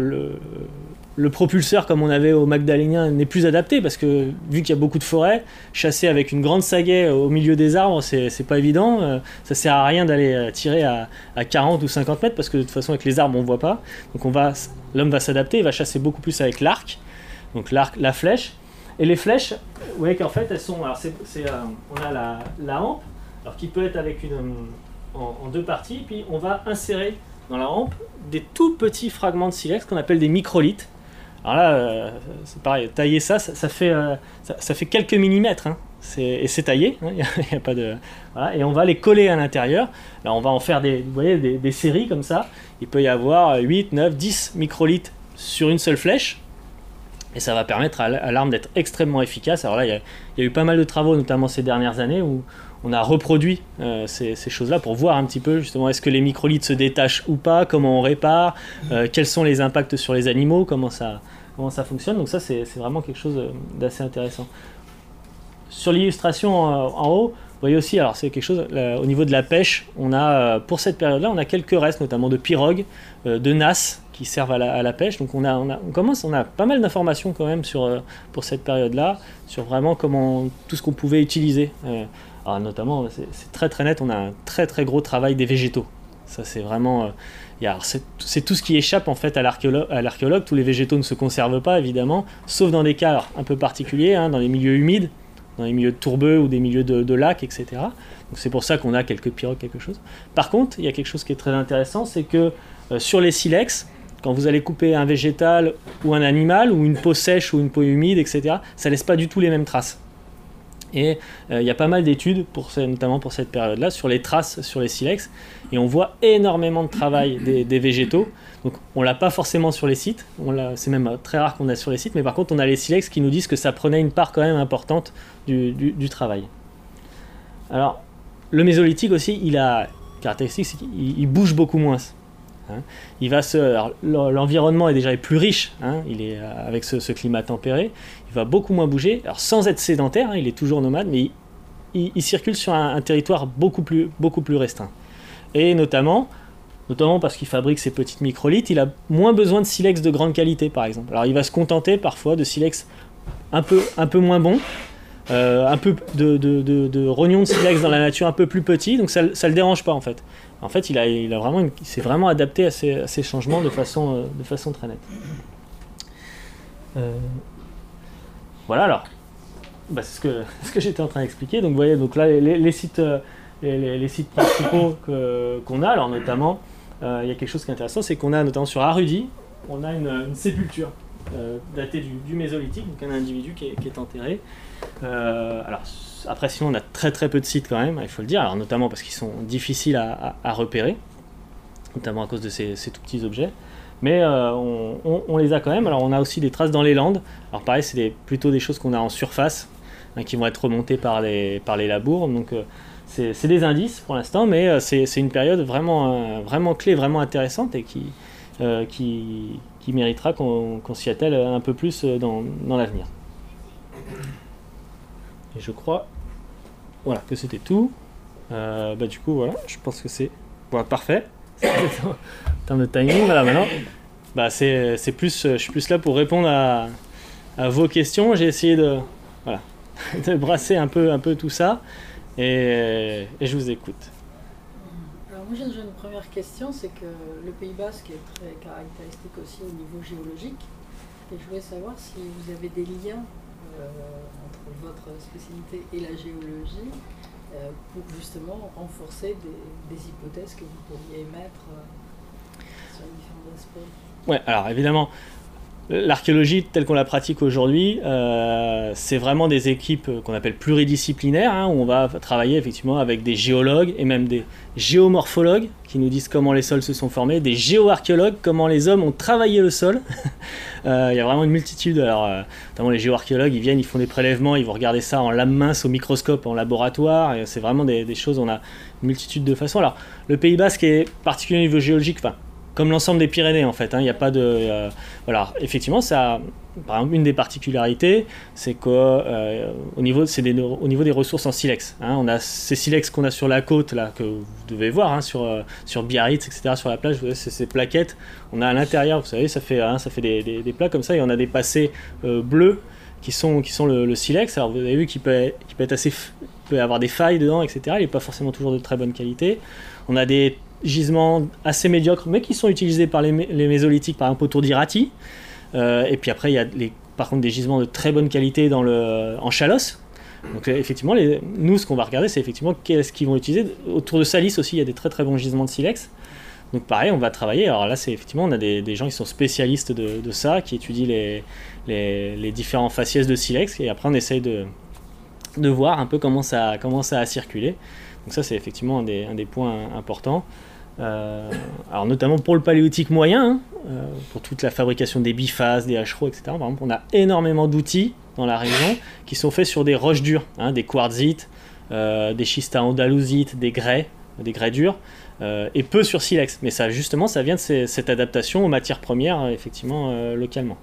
le propulseur comme on avait au Magdalénien n'est plus adapté parce que vu qu'il y a beaucoup de forêts, chasser avec une grande sagaie au milieu des arbres c'est pas évident, ça sert à rien d'aller tirer à 40 ou 50 mètres parce que de toute façon avec les arbres on voit pas, donc l'homme va s'adapter, il va chasser beaucoup plus avec l'arc, donc l'arc, la flèche, et les flèches, vous voyez qu'en fait elles sont, alors on a la hampe, alors qui peut être avec en deux parties, puis on va insérer dans la hampe des tout petits fragments de silex qu'on appelle des microlithes. Alors là, c'est pareil, tailler ça fait quelques millimètres, hein. Et c'est taillé, hein, y a pas de, voilà, et on va les coller à l'intérieur. Là, on va en faire vous voyez, des séries comme ça. Il peut y avoir 8, 9, 10 microlithes sur une seule flèche, et ça va permettre à l'arme d'être extrêmement efficace. Alors là, il y a eu pas mal de travaux, notamment ces dernières années, où on a reproduit ces choses-là pour voir un petit peu justement est-ce que les microlithes se détachent ou pas, comment on répare, quels sont les impacts sur les animaux, comment ça fonctionne. Donc ça c'est vraiment quelque chose d'assez intéressant. Sur l'illustration en haut, vous voyez aussi, alors c'est quelque chose, au niveau de la pêche, on a pour cette période-là, on a quelques restes, notamment de pirogues, de nasses qui servent à la pêche. Donc on a pas mal d'informations quand même pour cette période-là, sur vraiment tout ce qu'on pouvait utiliser. Alors notamment, c'est très très net, on a un très très gros travail des végétaux. Ça c'est vraiment... c'est tout ce qui échappe en fait à l'archéologue. Tous les végétaux ne se conservent pas évidemment, sauf dans des cas un peu particuliers, hein, dans les milieux humides, dans les milieux tourbeux ou des milieux de lacs, etc. c'est pour ça qu'on a quelques pirogues, quelque chose. Par contre, il y a quelque chose qui est très intéressant, c'est que sur les silex, quand vous allez couper un végétal ou un animal, ou une peau sèche ou une peau humide, etc., ça ne laisse pas du tout les mêmes traces. Et il y a pas mal d'études, notamment pour cette période-là, sur les traces sur les silex, et on voit énormément de travail des végétaux. Donc on ne l'a pas forcément sur les sites, c'est même très rare qu'on a sur les sites, mais par contre on a les silex qui nous disent que ça prenait une part quand même importante du travail. Alors, le mésolithique aussi, il a une caractéristique, c'est qu'il bouge beaucoup moins. L'environnement est déjà plus riche, il est avec ce climat tempéré, il va beaucoup moins bouger, alors sans être sédentaire, il est toujours nomade, mais il circule sur un territoire beaucoup plus restreint. Et notamment parce qu'il fabrique ces petites microlithes, il a moins besoin de silex de grande qualité, par exemple. Alors il va se contenter parfois de silex un peu moins bons, un peu de rognons de silex dans la nature un peu plus petits, donc ça le dérange pas en fait. En fait, il s'est vraiment adapté à ces changements de façon très nette. Voilà, alors, c'est ce que j'étais en train d'expliquer. Donc, vous voyez, donc là, les sites principaux qu'on a, alors notamment, il y a quelque chose qui est intéressant, c'est qu'on a notamment sur Arudi, on a une sépulture datée du Mésolithique, donc un individu qui est enterré. Alors, après, sinon, on a très très peu de sites quand même, il faut le dire, alors notamment parce qu'ils sont difficiles à repérer, notamment à cause de ces tout petits objets. Mais on les a quand même. Alors on a aussi des traces dans les landes. Alors pareil, c'est plutôt des choses qu'on a en surface, qui vont être remontées par les labours. Donc c'est des indices pour l'instant, mais c'est une période vraiment clé, vraiment intéressante et qui méritera qu'on s'y attelle un peu plus dans l'avenir. Et je crois que c'était tout. Du coup, voilà, je pense que c'est parfait. En termes de timing, voilà, maintenant, je suis plus là pour répondre à vos questions. J'ai essayé de brasser un peu tout ça, et je vous écoute. Alors moi j'ai une première question, c'est que le Pays Basque est très caractéristique aussi au niveau géologique, et je voulais savoir si vous avez des liens entre votre spécialité et la géologie, pour justement renforcer des hypothèses que vous pourriez émettre sur les différents aspects. Ouais, alors évidemment, l'archéologie telle qu'on la pratique aujourd'hui, c'est vraiment des équipes qu'on appelle pluridisciplinaires, où on va travailler effectivement avec des géologues et même des géomorphologues qui nous disent comment les sols se sont formés, des géoarchéologues, comment les hommes ont travaillé le sol. Il y a vraiment une multitude, alors notamment les géoarchéologues, ils viennent, ils font des prélèvements, ils vont regarder ça en lame mince au microscope en laboratoire, et c'est vraiment des choses, on a une multitude de façons. Alors le Pays Basque est particulier au niveau géologique, comme l'ensemble des Pyrénées en fait, il n'y a pas de... voilà, effectivement, ça, par exemple, une des particularités, c'est qu'au niveau des ressources en silex, on a ces silex qu'on a sur la côte, là, que vous devez voir, sur Biarritz, etc., sur la plage, vous voyez, ces plaquettes, on a à l'intérieur, vous savez, ça fait des plaques comme ça, et on a des passés bleus qui sont le silex. Alors vous avez vu qu'il peut avoir des failles dedans, etc., il n'est pas forcément toujours de très bonne qualité. On a des gisements assez médiocres, mais qui sont utilisés par les mésolithiques, par exemple autour d'Irati. Et puis après, il y a par contre des gisements de très bonne qualité en Chalosse. Donc effectivement, nous, ce qu'on va regarder, c'est effectivement qu'est-ce qu'ils vont utiliser. Autour de Salis aussi, il y a des très très bons gisements de silex. Donc pareil, on va travailler. Alors là, c'est effectivement, on a des gens qui sont spécialistes de ça, qui étudient les différents faciès de silex, et après on essaye de voir un peu comment ça a circulé. Donc ça, c'est effectivement un des points importants. Alors notamment pour le paléolithique moyen, pour toute la fabrication des biphases, des hachereaux, etc. Par exemple, on a énormément d'outils dans la région qui sont faits sur des roches dures, des quartzites, des schistes andalousites, des grès durs, et peu sur silex. Mais ça, justement, ça vient de cette adaptation aux matières premières, effectivement, localement.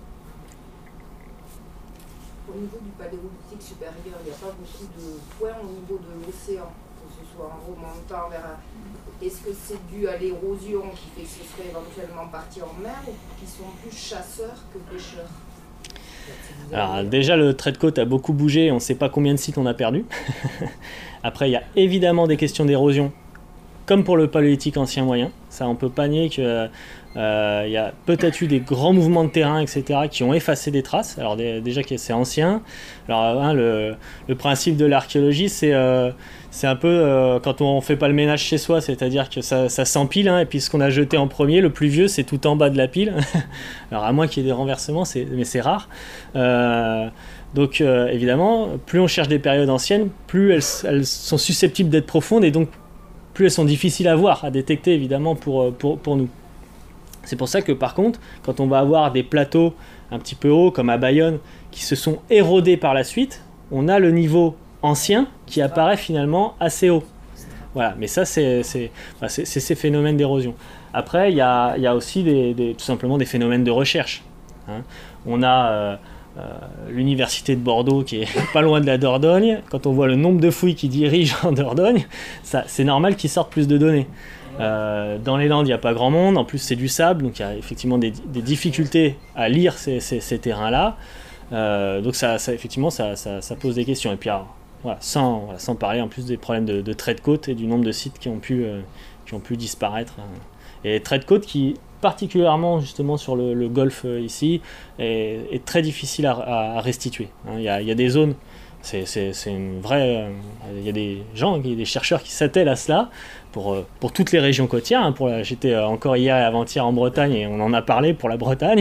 Au niveau du paléolithique supérieur, il n'y a pas beaucoup de points au niveau de l'océan, que ce soit en remontant vers... Est-ce que c'est dû à l'érosion qui fait que ce serait éventuellement parti en mer, ou qu'ils sont plus chasseurs que pêcheurs? Alors déjà, le trait de côte a beaucoup bougé, on ne sait pas combien de sites on a perdu. Après, il y a évidemment des questions d'érosion comme pour le paléolithique ancien moyen. Ça, on peut pas nier que il y a peut-être eu des grands mouvements de terrain, etc., qui ont effacé des traces. Alors déjà que c'est ancien. Alors le principe de l'archéologie, c'est un peu quand on fait pas le ménage chez soi, c'est-à-dire que ça s'empile, hein, et puis ce qu'on a jeté en premier, le plus vieux, c'est tout en bas de la pile. Alors à moins qu'il y ait des renversements, mais c'est rare. Donc évidemment, plus on cherche des périodes anciennes, plus elles sont susceptibles d'être profondes, et donc plus elles sont difficiles à voir, à détecter évidemment pour nous. C'est pour ça que par contre, quand on va avoir des plateaux un petit peu hauts, comme à Bayonne, qui se sont érodés par la suite, on a le niveau ancien qui apparaît finalement assez haut. Voilà, mais ça c'est ces phénomènes d'érosion. Après, il y a aussi tout simplement des phénomènes de recherche. Hein. On a l'université de Bordeaux qui est pas loin de la Dordogne. Quand on voit le nombre de fouilles qui dirigent en Dordogne, c'est normal qu'ils sortent plus de données. Dans les Landes, il n'y a pas grand monde, en plus c'est du sable, donc il y a effectivement des difficultés à lire ces terrains-là. Donc effectivement, ça pose des questions. Et puis alors, voilà, sans parler en plus des problèmes de traits de côte et du nombre de sites qui ont pu disparaître. Et traits de côte qui, particulièrement justement sur le golfe ici, est très difficile à restituer. Hein. Il y a des zones, c'est une vraie... il y a des gens, des chercheurs qui s'attellent à cela pour toutes les régions côtières. Hein. J'étais encore hier et avant-hier en Bretagne et on en a parlé pour la Bretagne.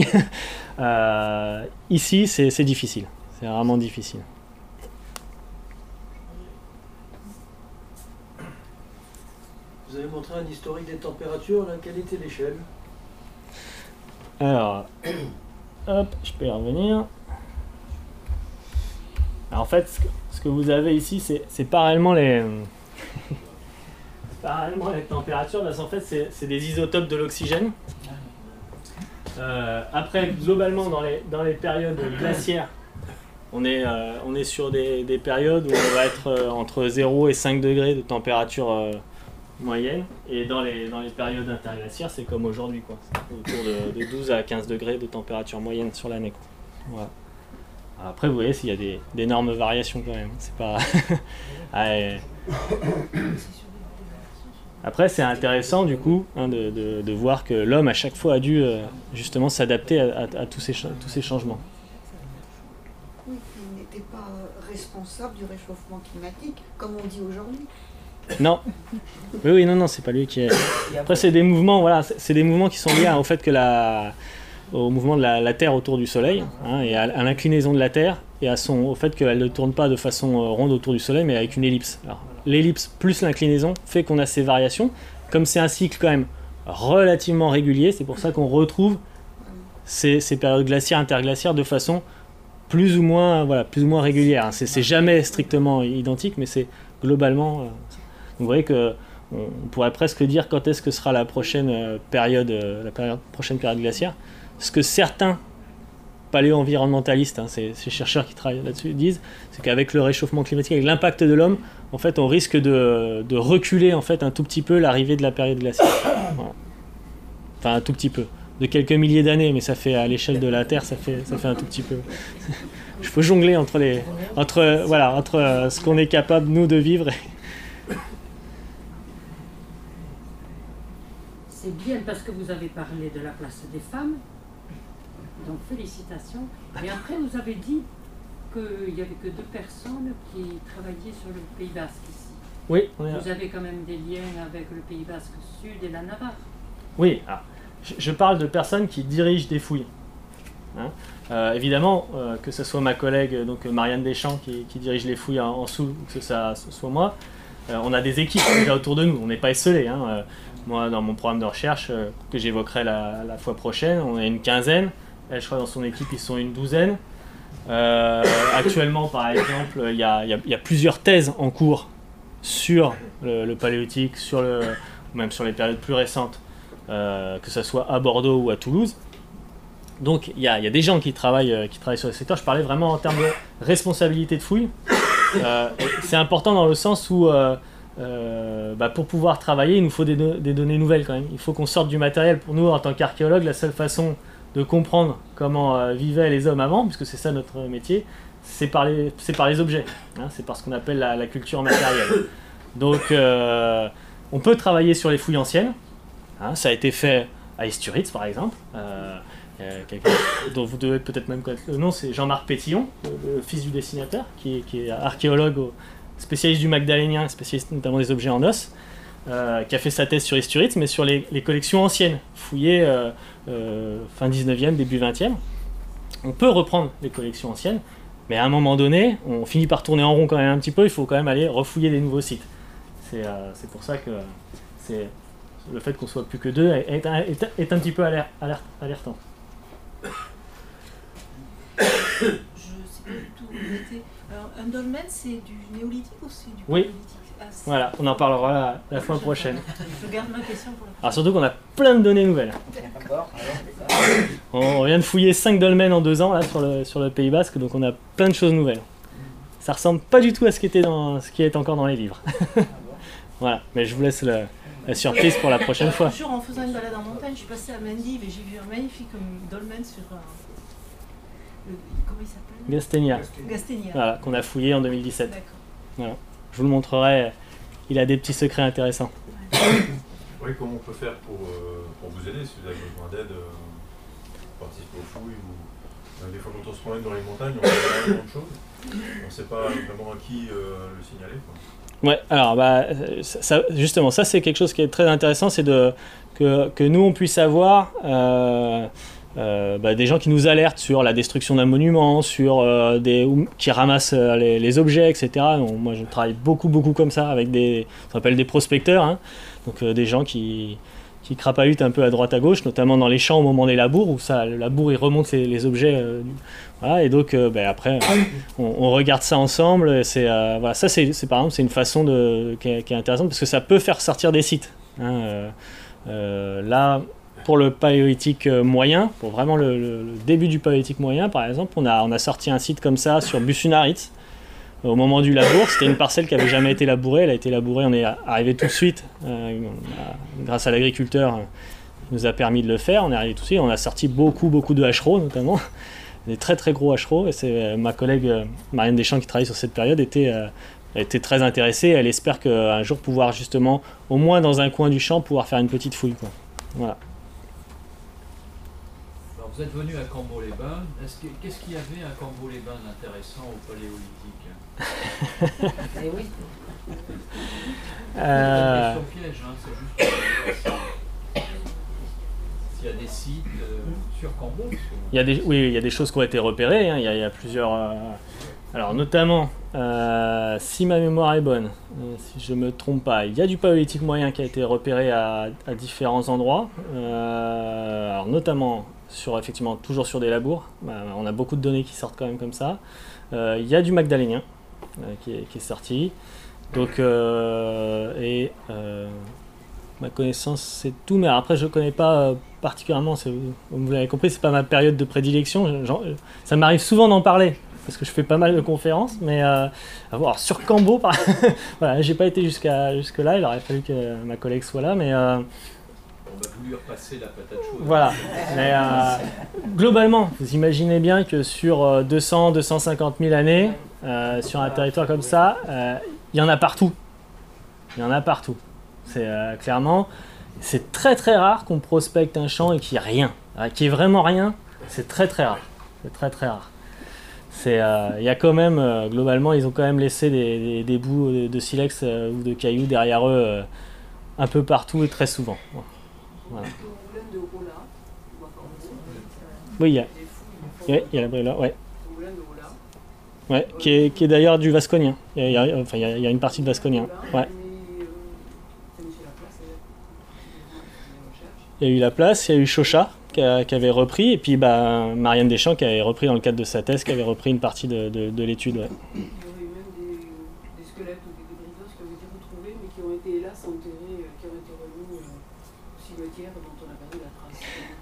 Ici, c'est difficile. C'est vraiment difficile. Vous avez montré un historique des températures, là, quelle était l'échelle? Alors, hop, je peux y revenir. Alors, en fait, ce que vous avez ici, c'est pas réellement les températures, parce qu'en fait, c'est des isotopes de l'oxygène. Après, globalement, dans les périodes glaciaires, on est sur des périodes où on va être entre 0 et 5 degrés de température moyenne, et dans les périodes interglaciaires, c'est comme aujourd'hui, quoi. C'est autour de 12 à 15 degrés de température moyenne sur l'année. Voilà. Après, vous voyez, il y a d'énormes variations quand même. C'est pas... Après, c'est intéressant du coup, hein, de voir que l'homme à chaque fois a dû justement s'adapter à tous ces changements. Oui, il n'était pas responsable du réchauffement climatique, comme on dit aujourd'hui. Non. Oui, non, c'est pas lui qui est... Après, c'est des mouvements, voilà, c'est des mouvements qui sont liés au fait que au mouvement de la Terre autour du Soleil, hein, et à l'inclinaison de la Terre, et au fait qu'elle ne tourne pas de façon ronde autour du Soleil, mais avec une ellipse. Alors, l'ellipse plus l'inclinaison fait qu'on a ces variations. Comme c'est un cycle quand même relativement régulier, c'est pour ça qu'on retrouve ces périodes glaciaires, interglaciaires de façon plus ou moins régulière. Hein. C'est jamais strictement identique, mais c'est globalement... vous voyez que on pourrait presque dire quand est-ce que sera la prochaine période glaciaire. Ce que certains paléo-environnementalistes, hein, ces chercheurs qui travaillent là-dessus, disent, c'est qu'avec le réchauffement climatique, avec l'impact de l'homme, en fait, on risque de reculer en fait un tout petit peu l'arrivée de la période glaciaire. Voilà. Enfin, un tout petit peu, de quelques milliers d'années, mais ça fait à l'échelle de la Terre, ça fait un tout petit peu. Il faut jongler entre ce qu'on est capable nous de vivre. C'est bien parce que vous avez parlé de la place des femmes, donc félicitations. Et après, vous avez dit qu'il n'y avait que 2 personnes qui travaillaient sur le Pays Basque ici. Oui. Vous avez quand même des liens avec le Pays Basque Sud et la Navarre. Oui, alors, je parle de personnes qui dirigent des fouilles. Hein. Évidemment, que ce soit ma collègue donc Marianne Deschamps qui dirige les fouilles en dessous, ou que ce soit moi, on a des équipes déjà autour de nous, on n'est pas esselés. Hein. Moi, dans mon programme de recherche que j'évoquerai la fois prochaine, on est une quinzaine. Elle, je crois, dans son équipe, ils sont une douzaine. Actuellement, par exemple, il y a plusieurs thèses en cours sur le paléolithique, même sur les périodes plus récentes, que ce soit à Bordeaux ou à Toulouse. Donc, il y a des gens qui travaillent sur le secteur. Je parlais vraiment en termes de responsabilité de fouille. C'est important dans le sens où... pour pouvoir travailler, il nous faut des données nouvelles quand même. Il faut qu'on sorte du matériel. Pour nous, en tant qu'archéologues, la seule façon de comprendre comment vivaient les hommes avant, puisque c'est ça notre métier, c'est par les objets. Hein, c'est par ce qu'on appelle la culture matérielle. Donc, on peut travailler sur les fouilles anciennes. Hein, ça a été fait à Isturitz, par exemple. Quelqu'un dont vous devez peut-être même connaître le nom, c'est Jean-Marc Pétillon, le fils du dessinateur, qui est archéologue, spécialiste du Magdalénien, spécialiste notamment des objets en os, qui a fait sa thèse sur Isturitz, mais sur les collections anciennes, fouillées fin 19e, début 20e. On peut reprendre les collections anciennes, mais à un moment donné, on finit par tourner en rond quand même un petit peu, il faut quand même aller refouiller des nouveaux sites. C'est pour ça que le fait qu'on soit plus que deux est un petit peu alertant. Je sais pas du tout où on était. Alors, un dolmen, c'est du néolithique ou c'est du Oui. paléolithique? Voilà, on en parlera la fois prochaine. Je garde ma question pour la prochaine. Alors surtout qu'on a plein de données nouvelles. On vient de fouiller 5 dolmens en 2 ans là, sur le Pays Basque, donc on a plein de choses nouvelles. Ça ressemble pas du tout à ce qui est encore dans les livres. Voilà, mais je vous laisse la surprise pour la prochaine fois. Un jour, en faisant une balade en montagne, je suis passée à Mendive et j'ai vu un magnifique dolmen sur comment il s'appelle? Gasténia. Gasténia. Voilà, qu'on a fouillé en 2017. D'accord. Voilà. Je vous le montrerai, il a des petits secrets intéressants. Oui, comment on peut faire pour vous aider si vous avez besoin d'aide, participer aux fouilles ou des fois quand on se promène dans les montagnes, on fait énormément de choses. On ne sait pas vraiment à qui le signaler, quoi. Ouais, alors justement, ça c'est quelque chose qui est très intéressant, c'est que nous on puisse avoir des gens qui nous alertent sur la destruction d'un monument, sur qui ramassent les objets, etc. Donc, moi je travaille beaucoup comme ça avec on s'appelle des prospecteurs, hein. Donc des gens qui crapahutent un peu à droite à gauche, notamment dans les champs au moment des labours, où le labour il remonte les objets. Voilà, et donc après on regarde ça ensemble. Voilà, ça c'est par exemple c'est une façon qui est intéressante parce que ça peut faire sortir des sites. Hein. Là, pour le paléolithique moyen, pour vraiment le début du paléolithique moyen, par exemple, on a sorti un site comme ça sur Busunaritz. Au moment du labour, c'était une parcelle qui n'avait jamais été labourée. Elle a été labourée, on est arrivé tout de suite, grâce à l'agriculteur, qui nous a permis de le faire. On est arrivé tout de suite, on a sorti beaucoup de hachereaux notamment, des très gros hachereaux. Et c'est ma collègue Marianne Deschamps qui travaille sur cette période était très intéressée. Elle espère qu'un jour pouvoir justement, au moins dans un coin du champ, pouvoir faire une petite fouille, quoi. Voilà. Alors vous êtes venu à Cambo-les-Bains. Qu'est-ce qu'il y avait à Cambo-les-Bains d'intéressant au paléolithique? Eh oui. C'est une question piège, hein, c'est juste s'il y a des sites sur Cambo. Oui, il y a des choses qui ont été repérées, hein. Il y a plusieurs. Alors notamment, si ma mémoire est bonne, si je ne me trompe pas, il y a du paléolithique moyen qui a été repéré à différents endroits. Alors notamment effectivement toujours sur des labours. On a beaucoup de données qui sortent quand même comme ça. Il y a du Magdalénien qui est sorti. Donc ma connaissance c'est tout, mais après je ne connais pas particulièrement. Vous l'avez compris, c'est pas ma période de prédilection. Ça m'arrive souvent d'en parler parce que je fais pas mal de conférences, mais alors, sur Cambo, voilà, j'ai pas été jusque là. Il aurait fallu que ma collègue soit là, mais on va vous lui repasser la patate chaude. voilà. Mais globalement, vous imaginez bien que sur 250 000 années, sur un territoire comme ça, il y en a partout. Il y en a partout. C'est clairement, c'est très rare qu'on prospecte un champ et qu'il n'y ait rien. Qu'il n'y ait vraiment rien, c'est très rare. C'est très rare. Il y a quand même, globalement, ils ont quand même laissé des bouts de silex ou de cailloux derrière eux un peu partout et très souvent. Voilà. Oui, il y a la brûlure, ouais. Ouais, qui est d'ailleurs du vasconien. Il y a une partie de vasconien. Ouais. Il y a eu la place, il y a eu Chauchat qui avait repris, et puis Marianne Deschamps qui avait repris dans le cadre de sa thèse, qui avait repris une partie de l'étude. Ouais. Il y aurait eu même des squelettes ou des débris d'os qui ont été retrouvés, mais qui ont été hélas enterrés, qui ont été remis au cimetière dont on a perdu la trace.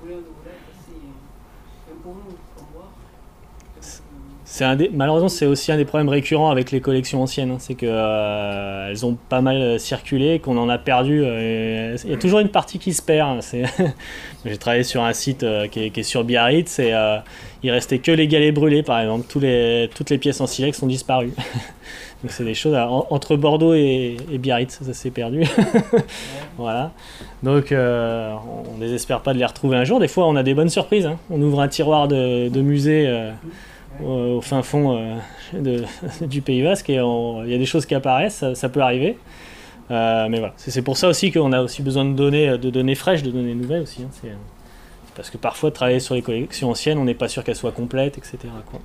C'est pour nous, pour voir. Malheureusement, c'est aussi un des problèmes récurrents avec les collections anciennes, hein, c'est qu'elles ont pas mal circulé, qu'on en a perdu. Il y a toujours une partie qui se perd. Hein, j'ai travaillé sur un site qui est sur Biarritz, et il restait que les galets brûlés, par exemple. Toutes les pièces en silex sont disparues. Donc c'est des choses entre Bordeaux et Biarritz, ça s'est perdu. Voilà. Donc on désespère pas de les retrouver un jour. Des fois on a des bonnes surprises. Hein. On ouvre un tiroir de musée au fin fond du Pays Basque et il y a des choses qui apparaissent, ça peut arriver. Mais voilà, c'est pour ça aussi qu'on a aussi besoin de données fraîches, de données nouvelles aussi. Hein. C'est parce que parfois travailler sur les collections anciennes, on n'est pas sûr qu'elles soient complètes, etc. quoi.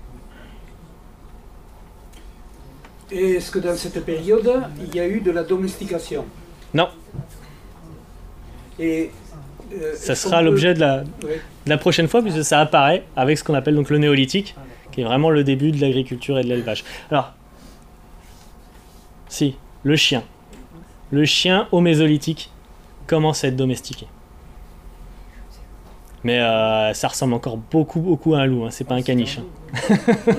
Et est-ce que dans cette période, il y a eu de la domestication? Non. Et ça sera l'objet de la prochaine fois, puisque ça apparaît avec ce qu'on appelle donc le néolithique, qui est vraiment le début de l'agriculture et de l'élevage. Alors, si, le chien. Le chien au mésolithique commence à être domestiqué. Mais ça ressemble encore beaucoup à un loup, hein. C'est pas un caniche. Hein.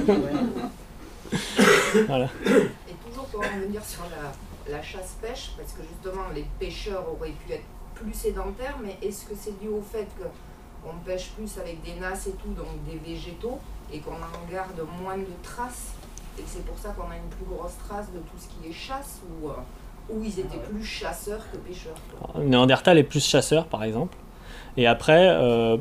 Voilà. Et toujours pour revenir sur la chasse-pêche, parce que justement les pêcheurs auraient pu être plus sédentaires, mais est-ce que c'est dû au fait qu'on pêche plus avec des nasses et tout, donc des végétaux, et qu'on en garde moins de traces, et que c'est pour ça qu'on a une plus grosse trace de tout ce qui est chasse, ou ils étaient plus chasseurs que pêcheurs? Néandertal est plus chasseur, par exemple. Et après,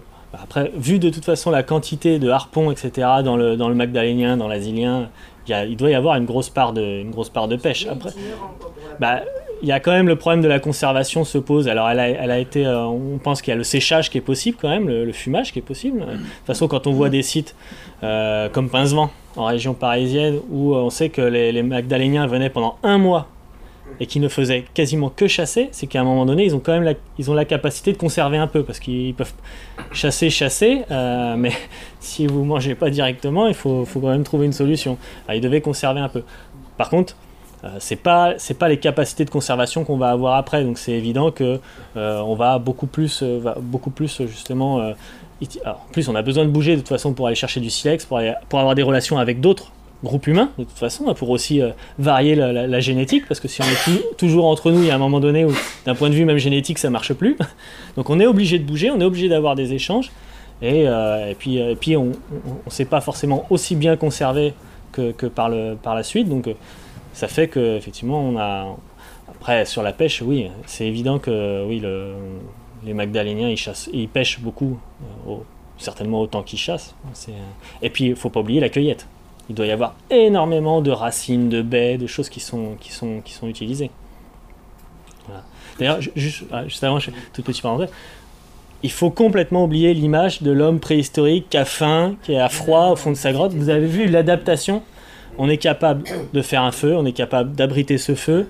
vu de toute façon la quantité de harpons, etc., dans le Magdalénien, dans l'Asilien, il doit y avoir une grosse part de pêche. Après, il y a quand même le problème de la conservation se pose. Alors elle a été, on pense qu'il y a le séchage qui est possible quand même, le fumage qui est possible. De toute façon, quand on voit des sites comme Pincevent, en région parisienne, où on sait que les Magdaléniens venaient pendant 1 mois et qui ne faisaient quasiment que chasser, c'est qu'à un moment donné, ils ont quand même la capacité de conserver un peu, parce qu'ils peuvent chasser, mais si vous ne mangez pas directement, il faut quand même trouver une solution. Alors, ils devaient conserver un peu. Par contre, c'est pas les capacités de conservation qu'on va avoir après, donc c'est évident que on va beaucoup plus justement. Alors, en plus, on a besoin de bouger de toute façon pour aller chercher du silex, pour avoir des relations avec d'autres groupes humains, de toute façon, pour aussi varier la génétique, parce que si on est toujours entre nous, il y a un moment donné où, d'un point de vue même génétique, ça marche plus. Donc on est obligé de bouger, on est obligé d'avoir des échanges, et puis on ne s'est pas forcément aussi bien conservé que par la suite, donc ça fait qu'effectivement, on a... Après, sur la pêche, oui, c'est évident que oui, les Magdaléniens, ils pêchent beaucoup, certainement autant qu'ils chassent. Et puis, il ne faut pas oublier la cueillette. Il doit y avoir énormément de racines, de baies, de choses qui sont utilisées. Voilà. D'ailleurs, juste avant, toute petite parenthèse, il faut complètement oublier l'image de l'homme préhistorique qui a faim, qui a froid au fond de sa grotte. Vous avez vu l'adaptation? On est capable de faire un feu, on est capable d'abriter ce feu.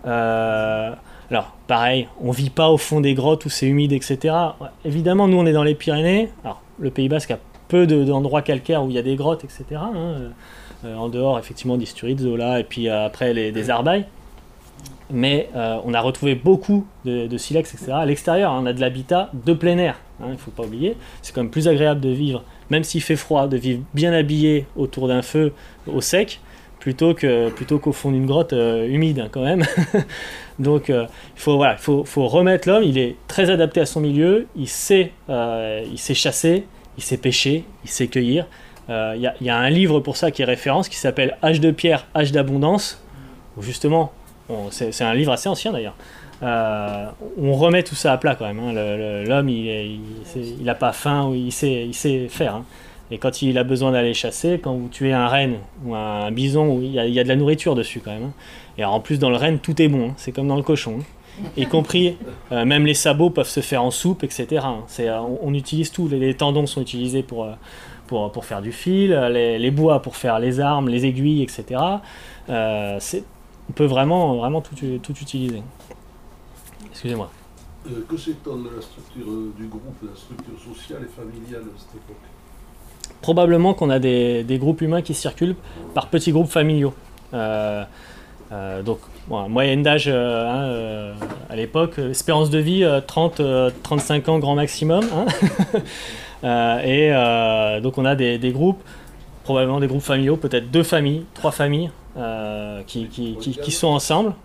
Alors, pareil, on ne vit pas au fond des grottes où c'est humide, etc. Évidemment, nous, on est dans les Pyrénées. Alors, le Pays Basque a peu d'endroits calcaires où il y a des grottes, etc. En dehors, effectivement, d'Isturiz, Zola, et puis après, des Arbailles. Mais on a retrouvé beaucoup de silex, etc. À l'extérieur, on a de l'habitat de plein air. Il ne faut pas oublier. C'est quand même plus agréable de vivre, même s'il fait froid, de vivre bien habillé autour d'un feu au sec, plutôt qu'au fond d'une grotte humide, quand même. Donc il faut remettre l'homme. Il est très adapté à son milieu. Il sait chasser, il sait pêcher, il sait cueillir. Il y a un livre pour ça qui est référence, qui s'appelle Âge de pierre, âge d'abondance, où justement, c'est un livre assez ancien d'ailleurs, on remet tout ça à plat quand même. L'homme, il n'a pas faim, il sait faire. Et quand il a besoin d'aller chasser, quand vous tuez un renne ou un bison, il y a de la nourriture dessus quand même. Et alors, en plus, dans le renne, tout est bon. C'est comme dans le cochon. Y compris, même les sabots peuvent se faire en soupe, etc. On utilise tout. Les tendons sont utilisés pour faire du fil, les bois pour faire les armes, les aiguilles, etc. On peut vraiment tout utiliser. Excusez-moi. Que s'étonne de la structure du groupe, la structure sociale et familiale à cette époque? Probablement qu'on a des groupes humains qui circulent par petits groupes familiaux. Donc, moyenne d'âge à l'époque, espérance de vie 30-35 ans grand maximum. Donc on a des groupes, probablement des groupes familiaux, peut-être 2 familles, 3 familles qui sont ensemble.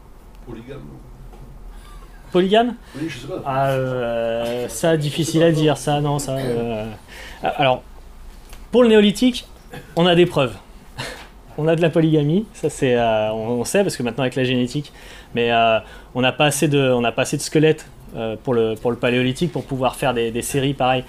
Polygame? Oui, je sais pas. Ça, difficile à dire, ça, non, ça... Alors, pour le néolithique, on a des preuves. on a de la polygamie, ça c'est, on sait parce que maintenant avec la génétique, mais on n'a pas assez de squelettes pour le paléolithique pour pouvoir faire des séries pareilles.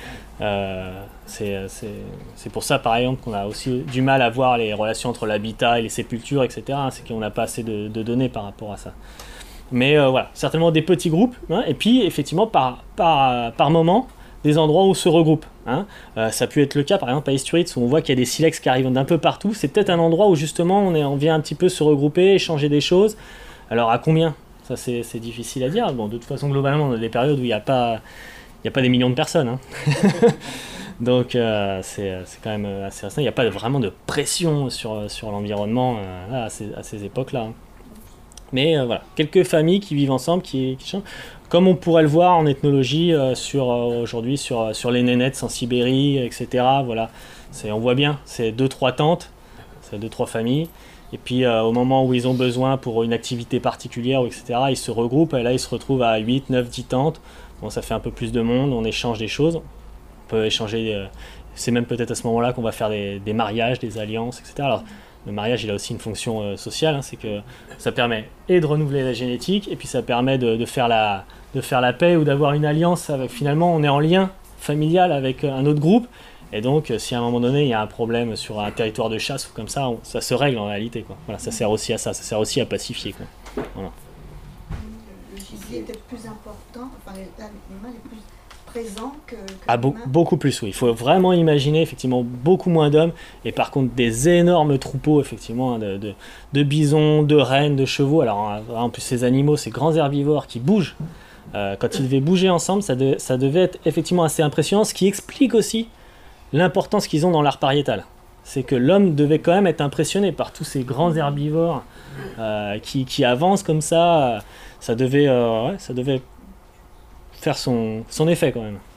C'est pour ça par exemple qu'on a aussi du mal à voir les relations entre l'habitat et les sépultures, etc. C'est qu'on n'a pas assez de données par rapport à ça. Mais voilà, certainement des petits groupes, hein, et puis effectivement par moment, des endroits où se regroupent. Hein. Ça a pu être le cas par exemple à Isturitz où on voit qu'il y a des silex qui arrivent d'un peu partout. C'est peut-être un endroit où justement on vient un petit peu se regrouper, échanger des choses. Alors à combien ? Ça c'est difficile à dire. Bon, de toute façon globalement on a des périodes où il n'y a pas des millions de personnes. Hein. Donc c'est quand même assez restreint. Il n'y a pas vraiment de pression sur l'environnement à ces époques-là. Hein. Mais voilà, quelques familles qui vivent ensemble, qui changent. Comme on pourrait le voir en ethnologie aujourd'hui sur les nénettes en Sibérie, etc. Voilà, on voit bien, c'est 2-3 tentes, c'est 2-3 familles. Et puis au moment où ils ont besoin pour une activité particulière, etc., ils se regroupent et là ils se retrouvent à 8, 9, 10 tentes. Bon, ça fait un peu plus de monde, on échange des choses. On peut échanger, c'est même peut-être à ce moment-là qu'on va faire des mariages, des alliances, etc. Alors, le mariage, il a aussi une fonction sociale, hein, c'est que ça permet et de renouveler la génétique, et puis ça permet de faire la paix ou d'avoir une alliance avec, finalement, on est en lien familial avec un autre groupe, et donc si à un moment donné il y a un problème sur un territoire de chasse ou comme ça se règle en réalité, quoi. Voilà, ça sert aussi à ça sert aussi à pacifier, quoi. Voilà. Le gibier est plus important, enfin l'animal est plus présent que beaucoup plus, oui. Il faut vraiment imaginer effectivement beaucoup moins d'hommes et par contre des énormes troupeaux effectivement hein, de bisons, de rennes, de chevaux. Alors en plus ces animaux, ces grands herbivores qui bougent, quand ils devaient bouger ensemble, ça devait être effectivement assez impressionnant, ce qui explique aussi l'importance qu'ils ont dans l'art pariétal. C'est que l'homme devait quand même être impressionné par tous ces grands herbivores qui avancent comme ça. Ça devait faire son effet quand même.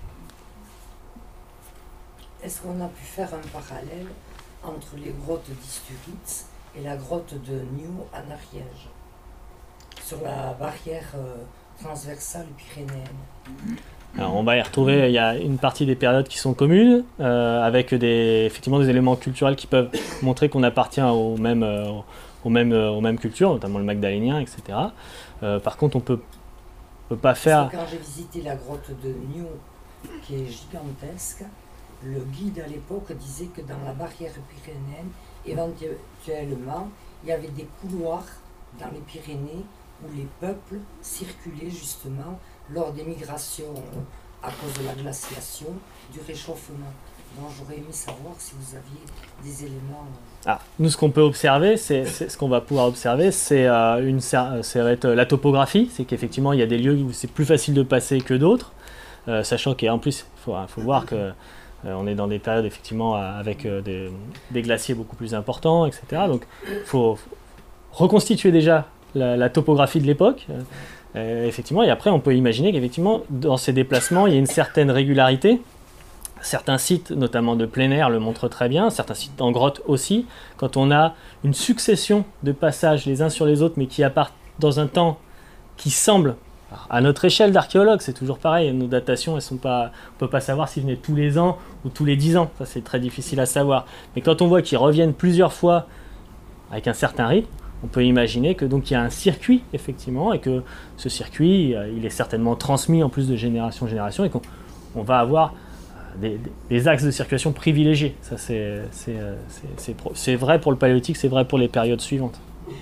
Est-ce qu'on a pu faire un parallèle entre les grottes d'Isturitz et la grotte de New en Ariège, sur la barrière transversale pyrénéenne? Alors on va y retrouver, il y a une partie des périodes qui sont communes, avec effectivement des éléments culturels qui peuvent montrer qu'on appartient aux mêmes cultures, notamment le magdalénien, etc. Par contre on peut pas faire... Quand j'ai visité la grotte de New, qui est gigantesque, le guide à l'époque disait que dans la barrière pyrénéenne, éventuellement, il y avait des couloirs dans les Pyrénées où les peuples circulaient justement lors des migrations à cause de la glaciation, du réchauffement. Donc j'aurais aimé savoir si vous aviez des éléments... nous, ce qu'on peut observer, ce qu'on va pouvoir observer, ça va être la topographie, c'est qu'effectivement, il y a des lieux où c'est plus facile de passer que d'autres, sachant qu'en plus, il faut voir que on est dans des périodes effectivement avec des glaciers beaucoup plus importants, etc. Donc, il faut reconstituer déjà la topographie de l'époque, effectivement, et après, on peut imaginer qu'effectivement, dans ces déplacements, il y a une certaine régularité. Certains sites, notamment de plein air, le montrent très bien, certains sites en grotte aussi. Quand on a une succession de passages les uns sur les autres, mais qui partent dans un temps qui semble, à notre échelle d'archéologue, c'est toujours pareil, nos datations, on ne peut pas savoir s'ils venaient tous les ans ou tous les 10 ans, ça c'est très difficile à savoir. Mais quand on voit qu'ils reviennent plusieurs fois avec un certain rythme, on peut imaginer que donc il y a un circuit, effectivement, et que ce circuit, il est certainement transmis en plus de génération en génération, et qu'on va avoir des axes de circulation privilégiés. Ça, c'est vrai pour le paléolithique, c'est vrai pour les périodes suivantes.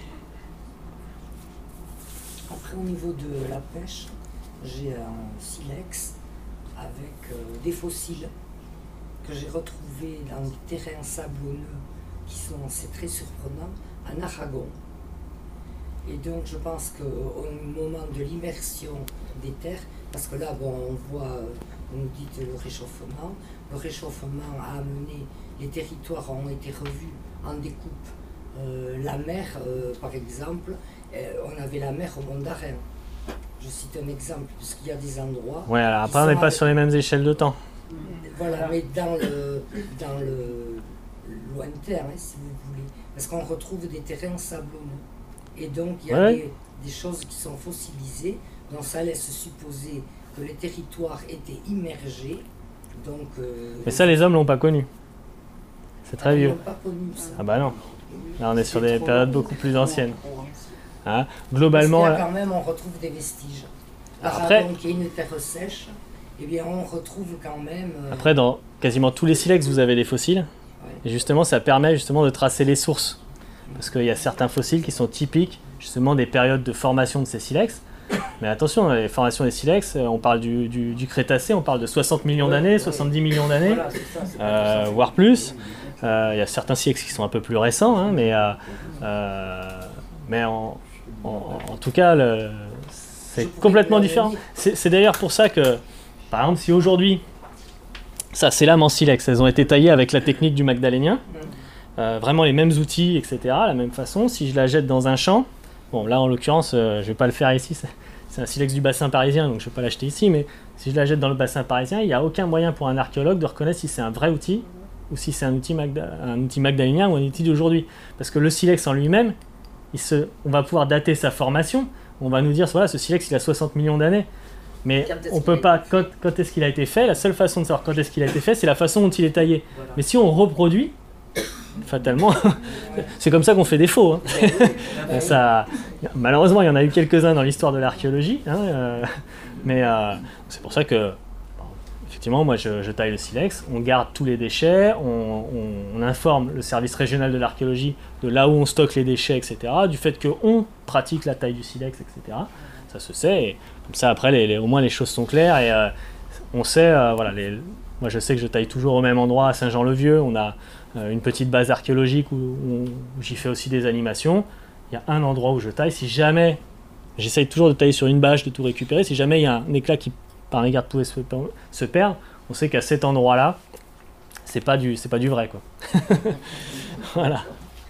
Après, au niveau de la pêche, j'ai un silex avec des fossiles que j'ai retrouvés dans des terrains sablonneux c'est très surprenant, en Aragon. Et donc je pense qu'au moment de l'immersion des terres, parce que là, bon, on voit, vous nous dites le réchauffement a amené, les territoires ont été revus en découpe. La mer, par exemple, on avait la mer au Mont d'Arène. Je cite un exemple, puisqu'il y a des endroits... Ouais, alors après on n'est pas sur les mêmes échelles de temps. Voilà, mais dans le lointain, hein, si vous voulez, parce qu'on retrouve des terrains sablonneux. Et donc il y a des choses qui sont fossilisées, donc ça laisse supposer que les territoires étaient immergés. Donc, mais ça, les hommes l'ont pas connu. C'est très vieux. Pas connu, ça. Ah bah non. Là, on est sur des trop périodes long. beaucoup plus anciennes. Hein, Parce globalement, qu'il y a là- quand même, on retrouve des vestiges. Après- Avant qu'il y ait une terre sèche, eh bien, on retrouve quand même... après, dans quasiment tous les silex, vous avez des fossiles. Et justement, ça permet justement de tracer les sources. Parce qu'il y a certains fossiles qui sont typiques justement des périodes de formation de ces silex. Mais attention, dans les formations des silex, on parle du Crétacé, on parle de 60 millions d'années, 70 millions d'années, Voilà, c'est ça, c'est voire plus. Il y a certains silex qui sont un peu plus récents, hein, mais en tout cas, c'est complètement différent. C'est d'ailleurs pour ça que, par exemple, si aujourd'hui, ça c'est lames en silex, elles ont été taillées avec la technique du magdalénien, vraiment les mêmes outils, etc., la même façon. Si je la jette dans un champ, bon là en l'occurrence, je vais pas le faire ici, c'est un silex du bassin parisien, donc je vais pas l'acheter ici, mais si je la jette dans le bassin parisien, il n'y a aucun moyen pour un archéologue de reconnaître si c'est un vrai outil ou si c'est un outil magdalénien ou un outil d'aujourd'hui. Parce que le silex en lui-même, on va pouvoir dater sa formation, on va nous dire, voilà, ce silex il a 60 millions d'années. Mais on peut pas, quand est-ce qu'il a été fait, la seule façon de savoir quand est-ce qu'il a été fait, c'est la façon dont il est taillé. Mais si on reproduit, fatalement, c'est comme ça qu'on fait des faux. Hein. Ça, malheureusement, il y en a eu quelques-uns dans l'histoire de l'archéologie, hein, mais c'est pour ça que, effectivement, moi je taille le silex, on garde tous les déchets, on informe le service régional de l'archéologie de là où on stocke les déchets, etc., du fait qu'on pratique la taille du silex, etc. Ça se sait, et comme ça après, au moins les choses sont claires, et on sait, voilà, moi je sais que je taille toujours au même endroit à Saint-Jean-le-Vieux, on a une petite base archéologique où j'y fais aussi des animations. Il y a un endroit où je taille, si jamais, j'essaye toujours de tailler sur une bâche, de tout récupérer, si jamais il y a un éclat qui par mégarde pouvait se perdre, on sait qu'à cet endroit-là, c'est pas du vrai, quoi. Voilà.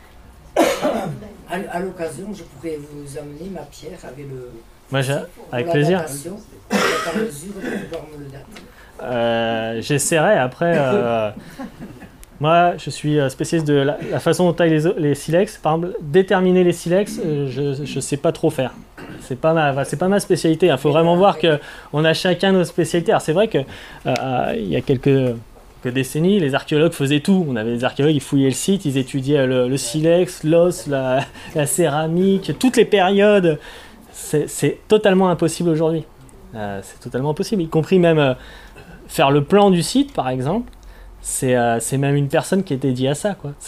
À l'occasion, je pourrais vous amener ma pierre avec le... Moi, avec plaisir. Vous êtes en mesure de pouvoir me le dater. J'essaierai, après... moi, je suis spécialiste de la façon dont on taille les silex. Par exemple, déterminer les silex, je ne sais pas trop faire. C'est pas ma spécialité. Il faut vraiment voir qu'on a chacun nos spécialités. Alors c'est vrai qu'il y a quelques décennies, les archéologues faisaient tout. On avait des archéologues, ils fouillaient le site, ils étudiaient le silex, l'os, la céramique, toutes les périodes. C'est totalement impossible aujourd'hui. C'est totalement impossible, y compris même faire le plan du site, par exemple. C'est même une personne qui est dédiée à ça, quoi.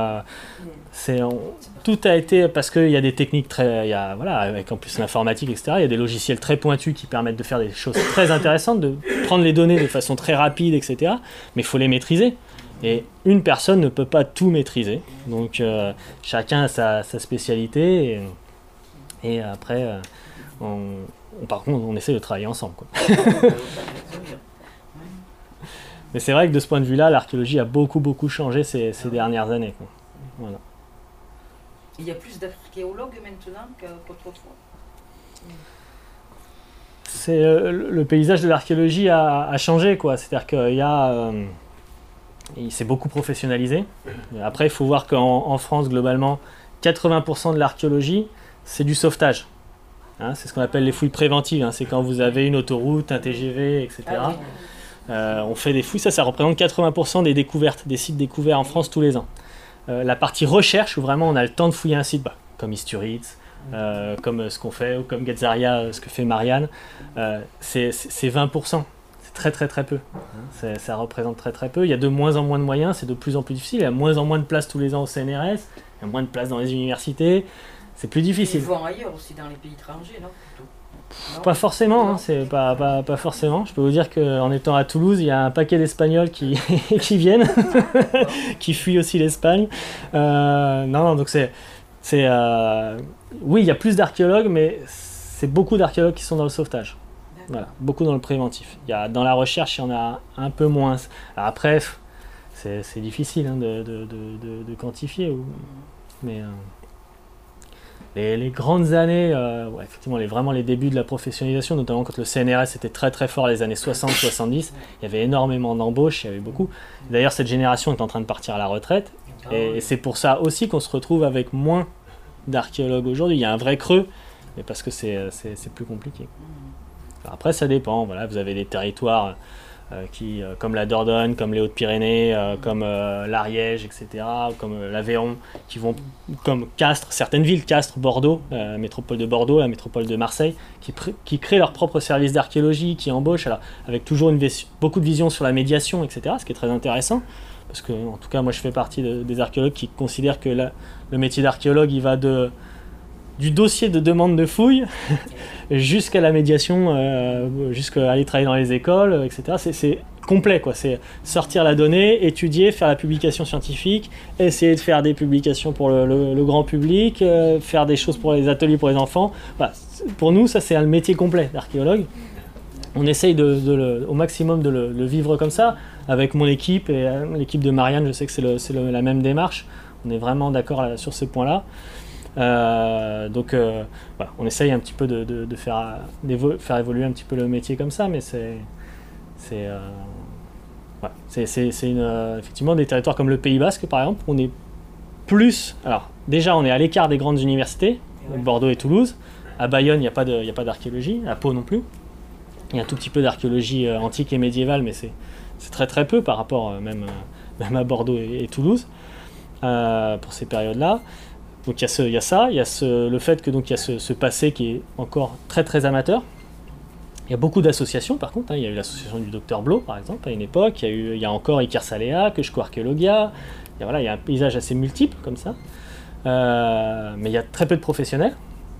Tout a été, parce qu'il y a des techniques voilà, avec en plus l'informatique, etc. Il y a des logiciels très pointus qui permettent de faire des choses très intéressantes, de prendre les données de façon très rapide, etc. Mais il faut les maîtriser. Et une personne ne peut pas tout maîtriser. Donc chacun a sa spécialité. Et après, par contre, on essaie de travailler ensemble, quoi. Mais c'est vrai que de ce point de vue-là, l'archéologie a beaucoup changé ces dernières années, quoi. Voilà. Il y a plus d'archéologues maintenant qu'autrefois. Le paysage de l'archéologie a changé, quoi. C'est-à-dire il s'est beaucoup professionnalisé. Après, il faut voir qu'en France, globalement, 80% de l'archéologie, c'est du sauvetage. Hein, c'est ce qu'on appelle les fouilles préventives. Hein. C'est quand vous avez une autoroute, un TGV, etc. On fait des fouilles, ça représente 80% des découvertes, des sites découverts en France tous les ans. La partie recherche, où vraiment on a le temps de fouiller un site, comme Isturitz, comme ce qu'on fait, ou comme Getzaria, ce que fait Marianne, c'est 20%. C'est très peu. Ça représente très peu. Il y a de moins en moins de moyens, c'est de plus en plus difficile. Il y a de moins en moins de place tous les ans au CNRS, il y a moins de place dans les universités. C'est plus difficile. Ils vont ailleurs aussi, dans les pays étrangers, non? Pas forcément, hein, c'est pas forcément. Je peux vous dire qu'en étant à Toulouse, il y a un paquet d'Espagnols qui viennent, qui fuient aussi l'Espagne. Non, donc oui, il y a plus d'archéologues, mais c'est beaucoup d'archéologues qui sont dans le sauvetage. Voilà, beaucoup dans le préventif. Dans la recherche, il y en a un peu moins. Alors après, c'est difficile, hein, de quantifier, mais... Les grandes années, effectivement, vraiment les débuts de la professionnalisation, notamment quand le CNRS était très fort les années 60-70, il y avait énormément d'embauches, il y avait beaucoup. D'ailleurs, cette génération est en train de partir à la retraite, et c'est pour ça aussi qu'on se retrouve avec moins d'archéologues aujourd'hui. Il y a un vrai creux, mais parce que c'est plus compliqué. Alors après, ça dépend. Voilà, vous avez des territoires comme la Dordogne, comme les Hautes-Pyrénées, comme l'Ariège, etc., comme l'Aveyron, qui vont, comme Castres, certaines villes, Castres, Bordeaux, la métropole de Bordeaux, la métropole de Marseille, qui créent leur propre service d'archéologie, qui embauchent, alors, avec toujours beaucoup de vision sur la médiation, etc., ce qui est très intéressant, parce que, en tout cas, moi je fais partie des archéologues qui considèrent que le métier d'archéologue, il va du dossier de demande de fouilles jusqu'à la médiation, jusqu'à aller travailler dans les écoles, etc. C'est complet, quoi. C'est sortir la donnée, étudier, faire la publication scientifique, essayer de faire des publications pour le grand public, faire des choses pour les ateliers pour les enfants. Voilà. Pour nous, ça c'est un métier complet d'archéologue. On essaye au maximum de le vivre comme ça. Avec mon équipe et l'équipe de Marianne, je sais que c'est la même démarche. On est vraiment d'accord sur ce point-là. Donc voilà, on essaye un petit peu de faire évoluer un petit peu le métier comme ça, mais effectivement des territoires comme le Pays Basque par exemple, on est plus, alors déjà on est à l'écart des grandes universités, Bordeaux et Toulouse. À Bayonne il n'y a pas d'archéologie, à Pau non plus. Il y a un tout petit peu d'archéologie antique et médiévale, mais c'est très très peu par rapport même à Bordeaux et Toulouse pour ces périodes-là. Donc il y a ça, le fait que donc il y a ce passé qui est encore très très amateur. Il y a beaucoup d'associations par contre, il y a eu l'association du Dr Blo par exemple à une époque, il y a encore Iker Salea, Keusko Archeologia, il y a un paysage assez multiple comme ça, mais il y a très peu de professionnels.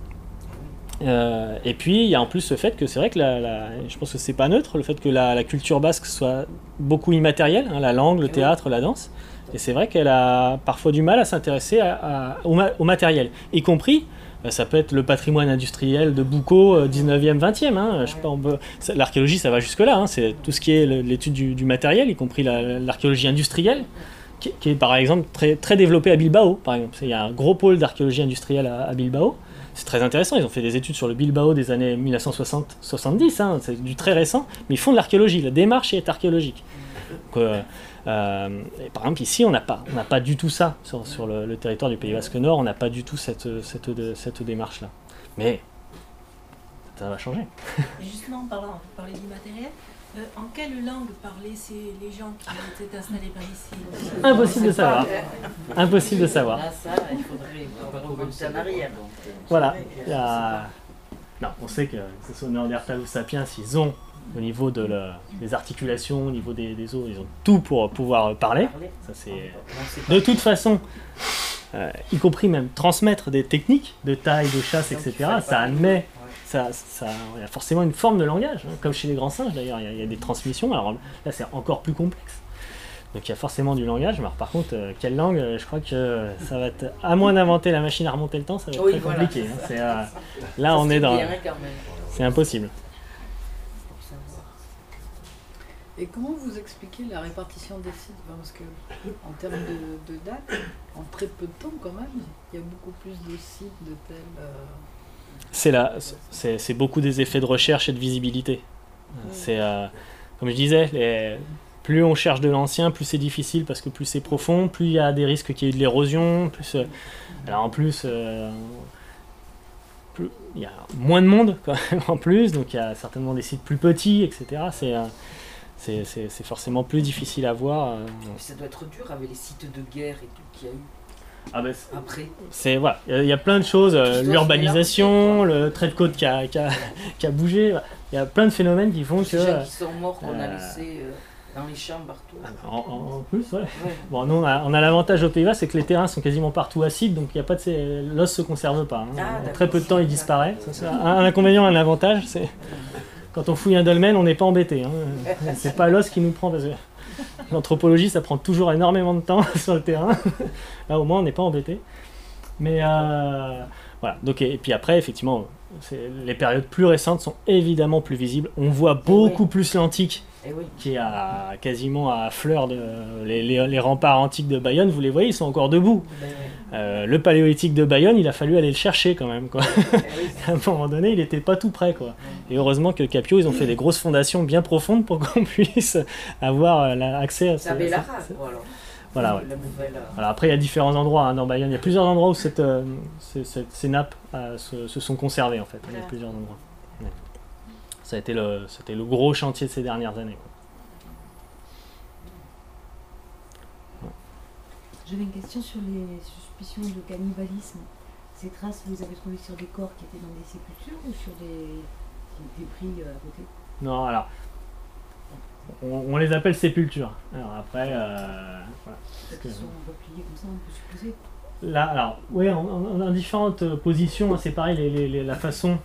Et puis il y a en plus le fait que c'est vrai que je pense que c'est pas neutre, le fait que la culture basque soit beaucoup immatérielle, la langue, le théâtre, la danse. Et c'est vrai qu'elle a parfois du mal à s'intéresser au matériel, y compris, ça peut être le patrimoine industriel de Boucau 19e, 20e. Je sais pas, l'archéologie, ça va jusque-là. C'est tout ce qui est l'étude du matériel, y compris l'archéologie industrielle, qui est par exemple très, très développée à Bilbao. Par exemple. Il y a un gros pôle d'archéologie industrielle à Bilbao. C'est très intéressant, ils ont fait des études sur le Bilbao des années 1960-70, c'est du très récent, mais ils font de l'archéologie, la démarche est archéologique. Donc, et par exemple ici on n'a pas du tout ça sur le territoire du Pays Basque Nord, on n'a pas du tout cette démarche là, mais ça va changer. Et justement on parlait du matériel, en quelle langue parlaient les gens qui étaient installés par ici? Impossible de savoir. Impossible de savoir. Là, ça, il faudrait remonter en arrière. Voilà. Non, on sait que ce soit Néandertal ou Sapiens, ils ont au niveau des articulations, au niveau des os, ils ont tout pour pouvoir parler. Ça, c'est... De toute façon, y compris même transmettre des techniques de taille, de chasse, etc., ça admet... il y a forcément une forme de langage, comme chez les grands singes d'ailleurs, il y a des transmissions, alors là c'est encore plus complexe. Donc il y a forcément du langage, mais alors, par contre, quelle langue, je crois que ça va être, à moins d'inventer la machine à remonter le temps, ça va être très compliqué. Là on est dans... C'est impossible. Et comment vous expliquez la répartition des sites? Parce que en termes de date, en très peu de temps quand même, il y a beaucoup plus de sites de tels... C'est beaucoup des effets de recherche et de visibilité. C'est, comme je disais, plus on cherche de l'ancien, plus c'est difficile parce que plus c'est profond, plus il y a des risques qu'il y ait de l'érosion. Alors en plus, il y a moins de monde quand même en plus, donc il y a certainement des sites plus petits, etc. C'est forcément plus difficile à voir. Ça doit être dur avec les sites de guerre et tout qu'il y a eu. Après. Voilà, il y a plein de choses, l'urbanisation, le trait de côte qui a bougé, il y a plein de phénomènes qui font que... Les gens qui sont morts qu'on a laissés dans les champs partout. En plus, ouais. Bon, nous, on a l'avantage au Pays Basque, c'est que les terrains sont quasiment partout acides, donc il y a pas l'os se conserve pas. En très peu de temps, il disparaît. Ça, c'est un inconvénient, un avantage, c'est quand on fouille un dolmen, on n'est pas embêté. C'est pas l'os qui nous prend, parce que l'anthropologie, ça prend toujours énormément de temps sur le terrain. Là, au moins, on n'est pas embêté. Mais voilà. Donc, et puis après, effectivement, les périodes plus récentes sont évidemment plus visibles. On voit beaucoup plus l'antique, qui est quasiment à fleur de les remparts antiques de Bayonne. Vous les voyez, ils sont encore debout. Le paléolithique de Bayonne, il a fallu aller le chercher quand même, quoi. À un moment donné, il n'était pas tout prêt, quoi. Et heureusement que Capio, ils ont fait des grosses fondations bien profondes pour qu'on puisse avoir accès à ça. Voilà, ouais. Alors après, il y a différents endroits dans Bayonne. Il y a plusieurs endroits où ces nappes se sont conservées, en fait. Il y a plusieurs endroits. Ouais. C'était le gros chantier de ces dernières années, quoi. J'avais une question sur les suspicions de cannibalisme. Ces traces, vous les avez trouvées sur des corps qui étaient dans des sépultures ou sur des débris à côté? Non, alors, on les appelle sépultures. Alors après, voilà. Ils sont repliés comme ça, on peut supposer. Là, alors, oui, on a différentes positions, hein, c'est pareil, la façon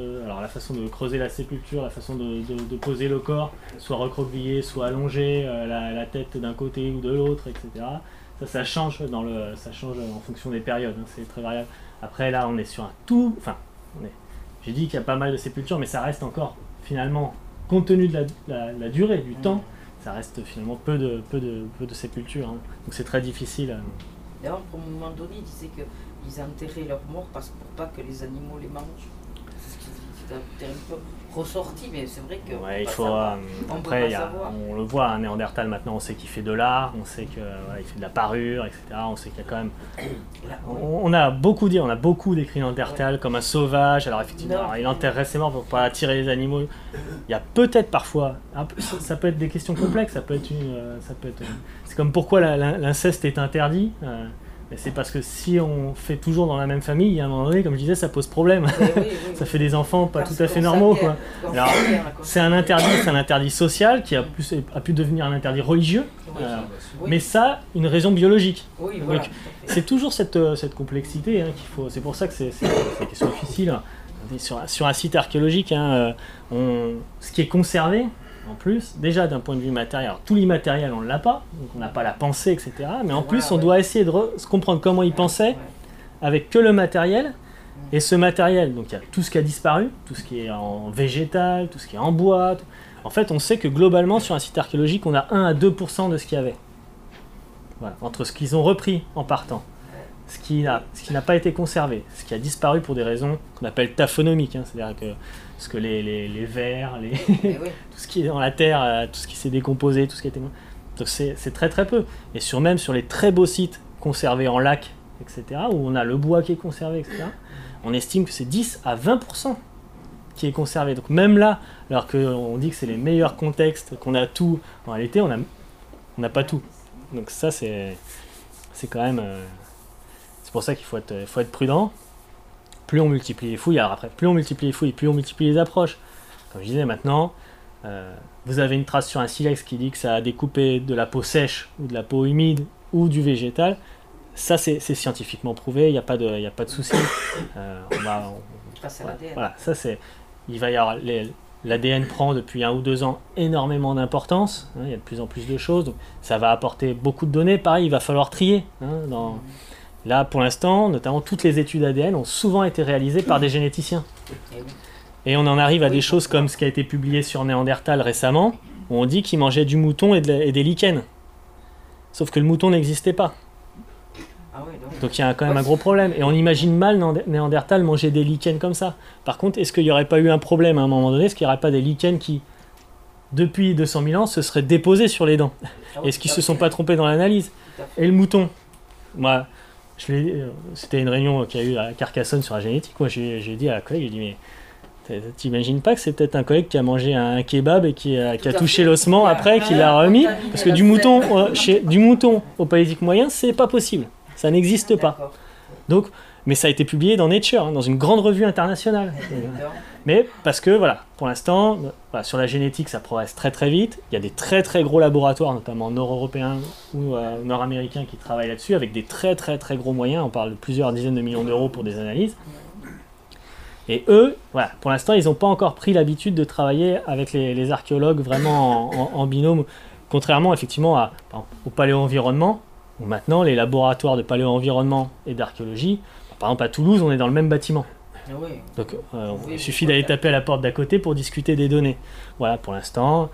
de creuser la sépulture, la façon de poser le corps, soit recroquevillé, soit allongé, la tête d'un côté ou de l'autre, etc. Ça change ça change en fonction des périodes, hein, c'est très variable. Après, là, on est sur un tout, enfin, j'ai dit qu'il y a pas mal de sépultures, mais ça reste encore, finalement, compte tenu de la durée, du temps, ça reste finalement peu de sépultures, hein. Donc c'est très difficile. D'ailleurs, pour un moment donné, ils disaient qu'ils enterraient leurs morts pour pas que les animaux les mangent. C'est ce qui est un peu ressorti, mais c'est vrai que. Ouais, il faut. Après, on le voit, un Néandertal maintenant, on sait qu'il fait de l'art, on sait qu'il fait de la parure, etc. On sait qu'il y a quand même. On a beaucoup décrit Néandertal comme un sauvage. Alors effectivement, il enterrait ses morts pour pas attirer les animaux. Il y a peut-être parfois, ça peut être des questions complexes, ça peut être c'est comme pourquoi l'inceste est interdit. Mais c'est parce que si on fait toujours dans la même famille, à un moment donné, comme je disais, ça pose problème. Ça fait des enfants pas tout à fait normaux, quoi. Alors, c'est un interdit social qui a pu devenir un interdit religieux, mais ça, une raison biologique. Donc, c'est toujours cette complexité, hein, qu'il faut. C'est pour ça que c'est une question difficile. Sur un site archéologique, hein, ce qui est conservé, en plus, déjà d'un point de vue matériel, alors tout l'immatériel on ne l'a pas, donc on n'a pas la pensée, etc. Mais en plus on doit essayer de comprendre comment ils pensaient avec que le matériel. Et ce matériel, donc il y a tout ce qui a disparu, tout ce qui est en végétal, tout ce qui est en bois. En fait, on sait que globalement sur un site archéologique, on a 1 à 2% de ce qu'il y avait. Voilà, entre ce qu'ils ont repris en partant, ce qui n'a pas été conservé, ce qui a disparu pour des raisons qu'on appelle taphonomiques, hein, c'est-à-dire que parce que les vers, tout ce qui est dans la terre, tout ce qui s'est décomposé, tout ce qui a été... Donc c'est très très peu. Et même sur les très beaux sites conservés en lac, etc., où on a le bois qui est conservé, etc., on estime que c'est 10 à 20% qui est conservé. Donc même là, alors qu'on dit que c'est les meilleurs contextes, qu'on a tout, en réalité on n'a pas tout. Donc ça c'est quand même... c'est pour ça qu'il faut être prudent. Plus on multiplie les fouilles, alors après, plus on multiplie les fouilles, plus on multiplie les approches. Comme je disais, maintenant, vous avez une trace sur un silex qui dit que ça a découpé de la peau sèche, ou de la peau humide, ou du végétal. Ça, c'est scientifiquement prouvé, il n'y a pas de souci. Voilà, ça c'est... Il va y avoir... L'ADN prend depuis 1 ou 2 ans énormément d'importance, hein, il y a de plus en plus de choses, donc ça va apporter beaucoup de données. Pareil, il va falloir trier, hein, Là, pour l'instant, notamment toutes les études ADN ont souvent été réalisées par des généticiens. Et on en arrive à des choses comme ce qui a été publié sur Néandertal récemment, où on dit qu'il mangeait du mouton et des lichens. Sauf que le mouton n'existait pas. Donc il y a quand même un gros problème. Et on imagine mal Néandertal manger des lichens comme ça. Par contre, est-ce qu'il n'y aurait pas eu un problème à un moment donné? Est-ce qu'il n'y aurait pas des lichens qui, depuis 200 000 ans, se seraient déposés sur les dents? Est-ce qu'ils ne se sont pas trompés dans l'analyse? Et le mouton, moi... C'était une réunion qu'il y a eu à Carcassonne sur la génétique. Moi, j'ai dit à la collègue, j'ai dit, mais t'imagines pas que c'est peut-être un collègue qui a mangé un kebab et qui a touché l'ossement après, qui l'a remis? Parce que du mouton au Paléolithique moyen, c'est pas possible. Ça n'existe pas. Donc, mais ça a été publié dans Nature, hein, dans une grande revue internationale. Mais parce que, voilà, pour l'instant, sur la génétique, ça progresse très très vite. Il y a des très très gros laboratoires, notamment nord-européens ou nord-américains, qui travaillent là-dessus, avec des très très très gros moyens. On parle de plusieurs dizaines de millions d'euros pour des analyses. Et eux, voilà, pour l'instant, ils n'ont pas encore pris l'habitude de travailler avec les archéologues vraiment en binôme, contrairement effectivement au paléo-environnement, où maintenant les laboratoires de paléo-environnement et d'archéologie, par exemple à Toulouse, on est dans le même bâtiment. Donc il suffit d'aller taper à la porte d'à côté pour discuter des données. Voilà, pour l'instant,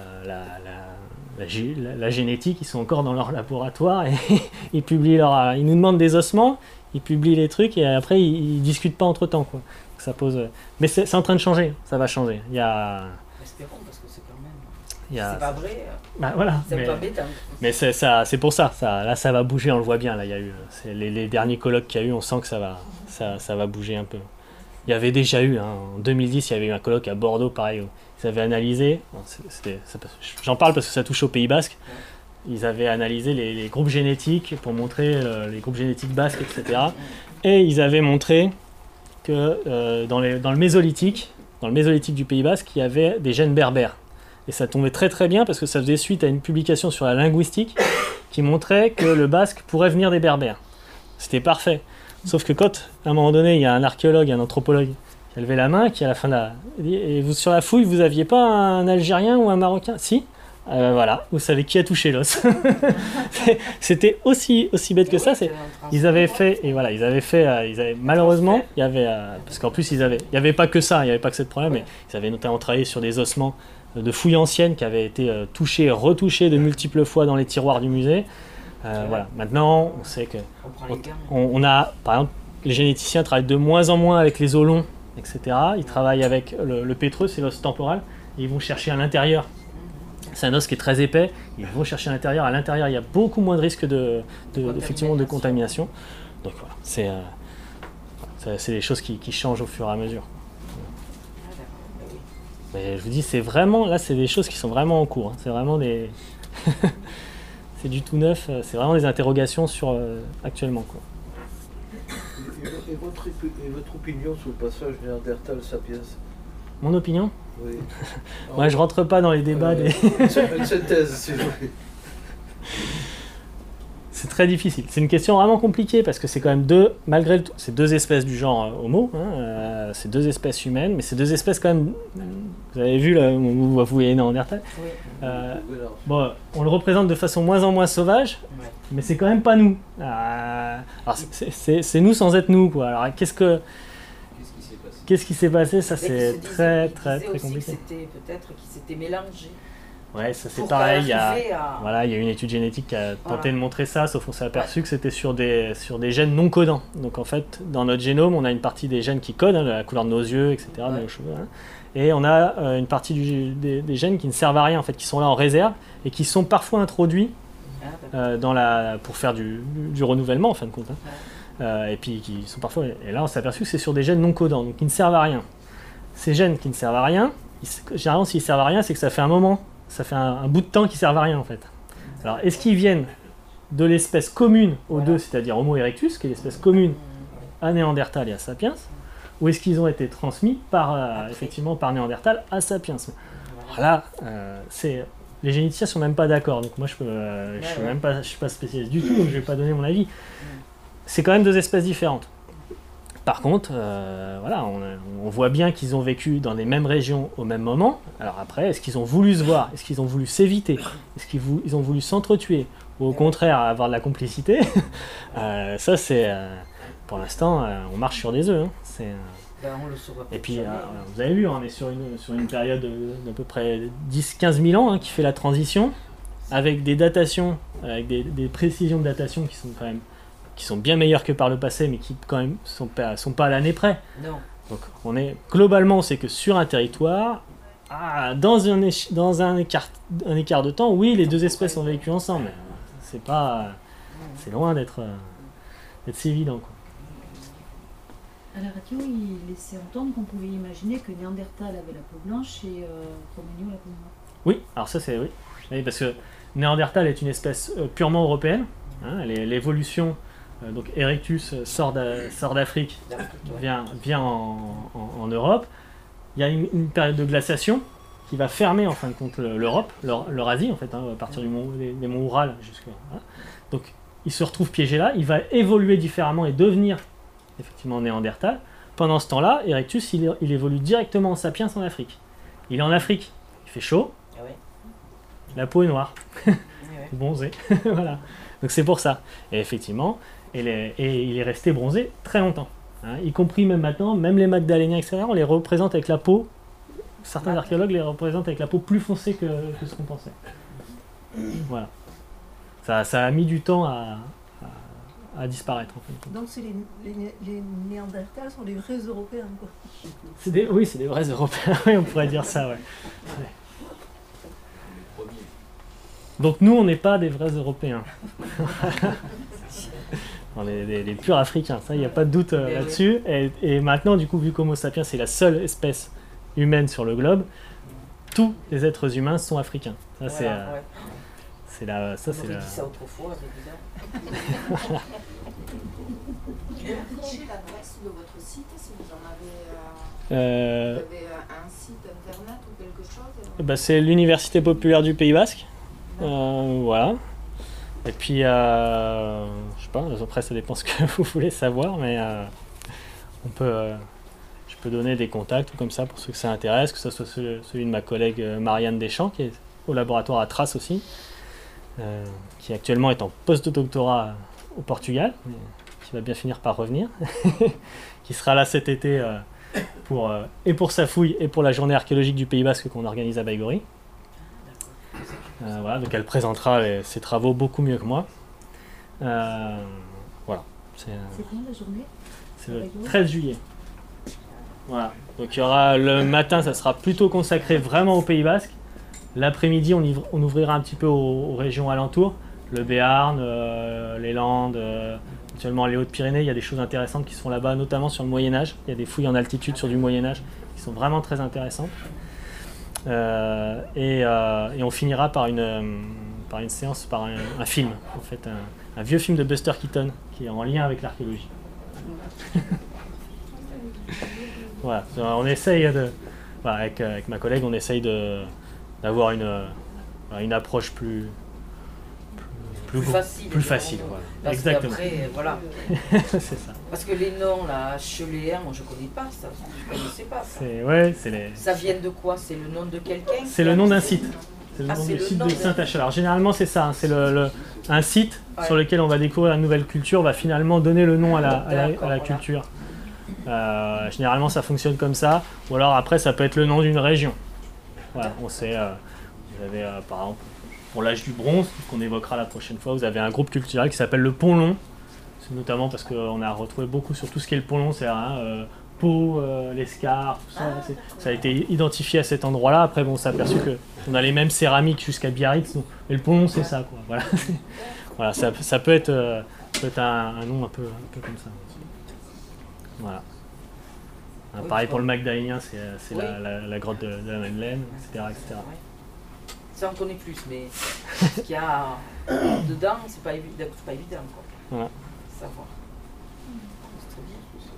la génétique, ils sont encore dans leur laboratoire et ils nous demandent des ossements, ils publient les trucs et après ils discutent pas entre temps, quoi. Ça pose... Mais c'est en train de changer, ça va changer. Il y a... Espérons, parce que c'est quand même... C'est pas vrai. Bah, voilà, mais c'est pour ça, là ça va bouger, on le voit bien. Là, il y a eu les derniers colloques qu'il y a eu, on sent que ça va bouger un peu. Il y avait déjà eu, hein, en 2010, il y avait eu un colloque à Bordeaux, pareil, où ils avaient analysé, j'en parle parce que ça touche au Pays Basque, Ils avaient analysé les groupes génétiques pour montrer les groupes génétiques basques, etc. Et ils avaient montré que dans le Mésolithique du Pays Basque, il y avait des gènes berbères. Et ça tombait très très bien parce que ça faisait suite à une publication sur la linguistique qui montrait que le basque pourrait venir des berbères. C'était parfait. Sauf que quand, à un moment donné, il y a un archéologue, un anthropologue qui a levé la main, qui à la fin de la... Et vous, sur la fouille, vous aviez pas un Algérien ou un Marocain? Si. Voilà, vous savez qui a touché l'os. C'était aussi bête que ça. Ils avaient fait, malheureusement, il y avait, parce qu'en plus il n'y avait pas que ça, il n'y avait pas que ce problème, mais ils avaient notamment travaillé sur des ossements de fouilles anciennes qui avaient été touchés et retouchés de multiples fois dans les tiroirs du musée. Voilà. Maintenant, on sait que on a, par exemple, les généticiens travaillent de moins en moins avec les os longs, etc. Ils travaillent avec le pétreux, c'est l'os temporal, et ils vont chercher à l'intérieur. C'est un os qui est très épais, ils vont chercher à l'intérieur. À l'intérieur, il y a beaucoup moins de risques effectivement, de contamination. Donc voilà, c'est des choses qui changent au fur et à mesure. Mais je vous dis, c'est vraiment, là, c'est des choses qui sont vraiment en cours. Hein. C'est vraiment des... c'est du tout neuf, c'est vraiment des interrogations sur actuellement, quoi. Et votre opinion sur le passage Néandertal-Sapiens? Mon opinion? Oui. Moi, je rentre pas dans les débats des... Une synthèse, s'il vous plaît. C'est très difficile. C'est une question vraiment compliquée parce que c'est quand même malgré tout, c'est deux espèces du genre Homo, hein, c'est deux espèces humaines, mais c'est deux espèces quand même. Vous avez vu là, vous voyez Néandertal. Oui. Bon, on le représente de façon moins en moins sauvage, mais c'est quand même pas nous. Alors c'est nous sans être nous, quoi. Alors qu'est-ce qui s'est passé? Ça c'est très compliqué. C'était peut-être qu'ils s'étaient mélangés. Ouais, ça c'est pareil. Il y a une étude génétique qui a tenté de montrer ça, sauf qu'on s'est aperçu que c'était sur des gènes non codants. Donc en fait, dans notre génome, on a une partie des gènes qui codent, hein, la couleur de nos yeux, etc., de nos cheveux, hein, et on a une partie des gènes qui ne servent à rien, en fait, qui sont là en réserve et qui sont parfois introduits pour faire du renouvellement, en fin de compte. Hein. Et puis qui sont parfois. Et là, on s'est aperçu que c'est sur des gènes non codants, donc qui ne servent à rien. Ces gènes qui ne servent à rien, généralement, s'ils servent à rien, c'est que ça fait un moment. Ça fait un bout de temps qu'ils servent à rien en fait. Alors est-ce qu'ils viennent de l'espèce commune aux deux, c'est-à-dire Homo erectus, qui est l'espèce commune à Néandertal et à Sapiens, ou est-ce qu'ils ont été transmis effectivement par Néandertal à Sapiens? Alors là, les généticiens sont même pas d'accord, donc moi je suis pas spécialiste du tout, donc je vais pas donner mon avis. C'est quand même deux espèces différentes. Par contre, voilà, on voit bien qu'ils ont vécu dans les mêmes régions au même moment. Alors après, est-ce qu'ils ont voulu se voir? Est-ce qu'ils ont voulu s'éviter? Est-ce qu'ils ont voulu s'entretuer? Ou au contraire, avoir de la complicité? Ça, c'est... pour l'instant, on marche sur des œufs. Hein. Et puis, vous avez vu, on est sur une période d'à peu près 10-15 000 ans, hein, qui fait la transition, avec des datations, avec des précisions de datation qui sont quand même... qui sont bien meilleurs que par le passé, mais qui quand même sont pas à l'année près. Non. Donc globalement, on sait que sur un territoire, dans un écart de temps, oui, les deux espèces ont vécu ensemble. C'est loin d'être si évident, quoi. À la radio, il laissait entendre qu'on pouvait imaginer que Néandertal avait la peau blanche et Cro-Magnon la peau noire. Oui, alors ça c'est oui. Oui, parce que Néandertal est une espèce purement européenne. Hein, l'évolution donc Erectus sort d'Afrique, vient en Europe. Il y a une période de glaciation qui va fermer en fin de compte l'Europe, l'Eurasie en fait, hein, à partir des monts Oural jusqu'à. Hein. Donc il se retrouve piégé là, il va évoluer différemment et devenir effectivement Néandertal. Pendant ce temps-là, Erectus il évolue directement en Sapiens en Afrique. Il est en Afrique, il fait chaud, la peau est noire, bronzé, voilà. Donc c'est pour ça. Et effectivement, il est resté bronzé très longtemps. Hein, y compris même maintenant, même les Magdaléniens, etc., on les représente avec la peau, certains archéologues les représentent avec la peau plus foncée que ce qu'on pensait. Voilà. Ça a mis du temps à disparaître. En fait. Donc les Néandertals sont les vrais Européens, quoi. Oui, c'est des vrais Européens, oui, on pourrait dire ça, ouais. Donc nous, on n'est pas des vrais Européens. On est les purs Africains, ça, il n'y a pas de doute là-dessus. Et maintenant, du coup, vu qu'Homo sapiens c'est la seule espèce humaine sur le globe, tous les êtres humains sont africains. Ça, C'est la, ça, c'est On aurait la... dit ça autrefois, évidemment. Vous pouvez afficher l'adresse de votre site si vous en avez, Euh, vous avez un site internet ou quelque chose Bah, c'est l'Université populaire du Pays Basque. Voilà. Et puis, je sais pas, après ça dépend ce que vous voulez savoir, mais on peut, je peux donner des contacts ou comme ça pour ceux que ça intéresse, que ce soit celui de ma collègue Marianne Deschamps, qui est au laboratoire à Trace aussi, qui actuellement est en post-doctorat au Portugal, mais qui va bien finir par revenir, qui sera là cet été et pour sa fouille et pour la journée archéologique du Pays Basque qu'on organise à Baïgori. Voilà, donc elle présentera ses travaux beaucoup mieux que moi. Voilà. C'est quand la journée? C'est le 13 juillet. Voilà. Donc il y aura le matin, ça sera plutôt consacré vraiment au Pays Basque. L'après-midi, on ouvrira un petit peu aux régions alentours. Le Béarn, les Landes, actuellement les Hautes-Pyrénées, il y a des choses intéressantes qui se font là-bas, notamment sur le Moyen-Âge. Il y a des fouilles en altitude sur du Moyen-Âge qui sont vraiment très intéressantes. Et on finira par une séance, par un film, en fait, un vieux film de Buster Keaton qui est en lien avec l'archéologie. Voilà, on essaye voilà, avec ma collègue, on essaye d'avoir une approche plus facile. Voilà. Parce Exactement. qu'après, voilà. C'est ça. Parce que les noms, là, Cheléen, moi je connais pas ça, je connaissais pas ça. Ouais, Ça vient de quoi? C'est le nom de quelqu'un? C'est le nom d'un site. C'est le nom du site de Saint-Achel. Alors généralement c'est ça, hein, c'est un site sur lequel on va découvrir la nouvelle culture, va finalement donner le nom à la culture. Généralement ça fonctionne comme ça, ou alors après ça peut être le nom d'une région. Voilà, on sait, vous avez par exemple pour l'âge du bronze, qu'on évoquera la prochaine fois, vous avez un groupe culturel qui s'appelle le Pont-Long. C'est notamment parce qu'on a retrouvé beaucoup sur tout ce qui est le Pont-Long, c'est-à-dire Pau, l'Escar, tout ça. Ça a été identifié à cet endroit-là. Après, bon, on s'est aperçu qu'on a les mêmes céramiques jusqu'à Biarritz. Donc, mais le Pont-Long, c'est ça, quoi. Voilà, voilà, ça peut être un nom un peu comme ça. Voilà. Pareil pour le Magdalénien, c'est la grotte de la Madeleine, etc. Ça on connaît plus, mais ce qu'il y a dedans, c'est pas évident, quoi. Voilà. Savoir. C'est très bien.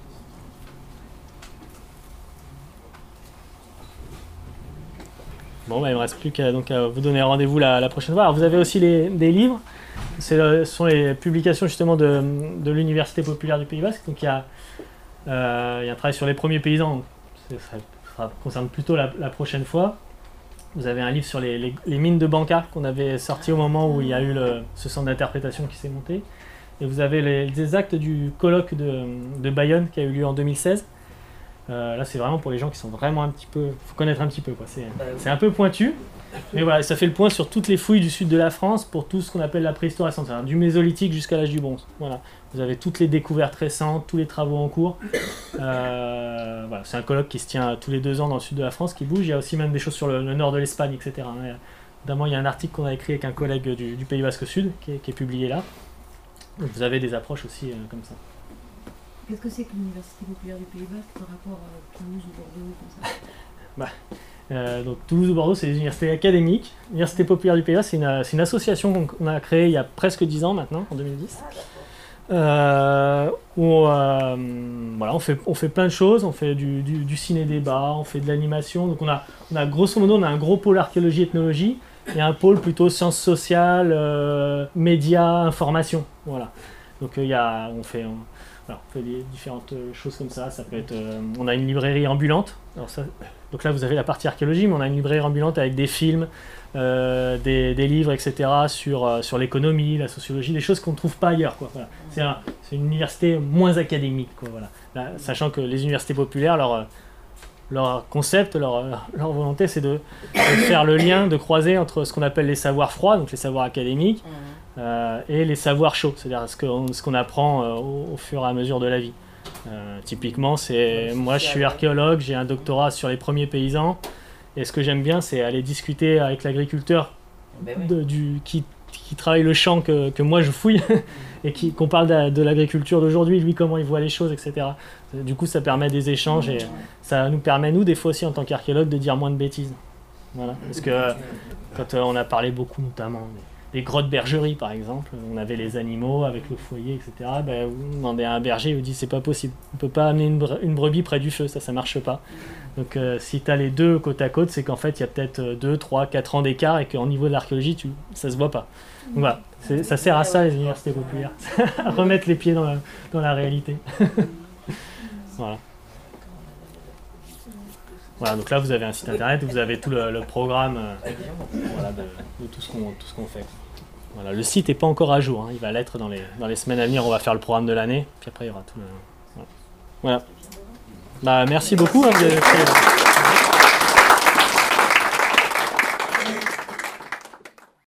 Bon, bah, il ne me reste plus qu'à vous donner rendez-vous la prochaine fois. Alors, vous avez aussi des livres. Ce sont les publications justement de l'Université populaire du Pays Basque. Donc il y a un travail sur les premiers paysans. Ça concerne plutôt la prochaine fois. Vous avez un livre sur les mines de Banca qu'on avait sorti au moment où il y a eu ce centre d'interprétation qui s'est monté. Et vous avez des actes du colloque de Bayonne qui a eu lieu en 2016. Là, c'est vraiment pour les gens qui sont vraiment un petit peu... Il faut connaître un petit peu, quoi. C'est un peu pointu. Mais voilà, ça fait le point sur toutes les fouilles du sud de la France pour tout ce qu'on appelle la préhistoire récente, c'est-à-dire du mésolithique jusqu'à l'âge du bronze. Voilà. Vous avez toutes les découvertes récentes, tous les travaux en cours. Voilà. C'est un colloque qui se tient tous les 2 ans dans le sud de la France, qui bouge. Il y a aussi même des choses sur le nord de l'Espagne, etc. Notamment, il y a un article qu'on a écrit avec un collègue du Pays Basque Sud, qui est publié là. Donc, vous avez des approches aussi comme ça. Qu'est-ce que c'est que l'Université populaire du Pays Basque par rapport à Toulouse ou Bordeaux comme ça? Donc Toulouse ou Bordeaux, c'est des universités académiques. L'Université populaire du Pays Basque, c'est une association qu'on a créée il y a presque 10 ans maintenant, en 2010. Où voilà, on fait plein de choses, on fait du ciné-débat, on fait de l'animation. Donc on a grosso modo, on a un gros pôle archéologie-ethnologie et un pôle plutôt sciences sociales, médias, information. Voilà. Donc on fait des différentes choses comme ça. Ça peut être, on a une librairie ambulante. Alors donc là, vous avez la partie archéologie, mais on a une librairie ambulante avec des films, des livres, etc. sur l'économie, la sociologie, des choses qu'on ne trouve pas ailleurs, quoi. Voilà. C'est une université moins académique, quoi. Voilà. Là, sachant que les universités populaires, leur concept, leur volonté, c'est de faire le lien, de croiser entre ce qu'on appelle les savoirs froids, donc les savoirs académiques, et les savoirs chauds, c'est-à-dire ce qu'on apprend au fur et à mesure de la vie. Typiquement, moi je suis archéologue, j'ai un doctorat sur les premiers paysans, et ce que j'aime bien, c'est aller discuter avec l'agriculteur qui travaille le champ que moi je fouille, et qu'on parle de l'agriculture d'aujourd'hui, lui comment il voit les choses, etc. Du coup, ça permet des échanges, et ça nous permet, nous, des fois aussi en tant qu'archéologue, de dire moins de bêtises. Voilà. Parce que quand on a parlé beaucoup, notamment les grottes bergeries par exemple, on avait les animaux avec le foyer, etc. Ben, vous demandez à un berger, il vous dit c'est pas possible, on peut pas amener une brebis près du feu, ça marche pas. Donc si tu as les deux côte à côte, c'est qu'en fait il y a peut-être 2, 3, 4 ans d'écart et qu'au niveau de l'archéologie, ça se voit pas. Donc voilà, ça sert à ça les universités populaires, à remettre les pieds dans la réalité. Voilà. Voilà, donc là vous avez un site internet, vous avez tout le programme voilà, de tout ce qu'on fait. Voilà, le site n'est pas encore à jour, hein, il va l'être dans les semaines à venir, on va faire le programme de l'année, puis après il y aura tout le... Voilà. Bah, merci beaucoup. Hein,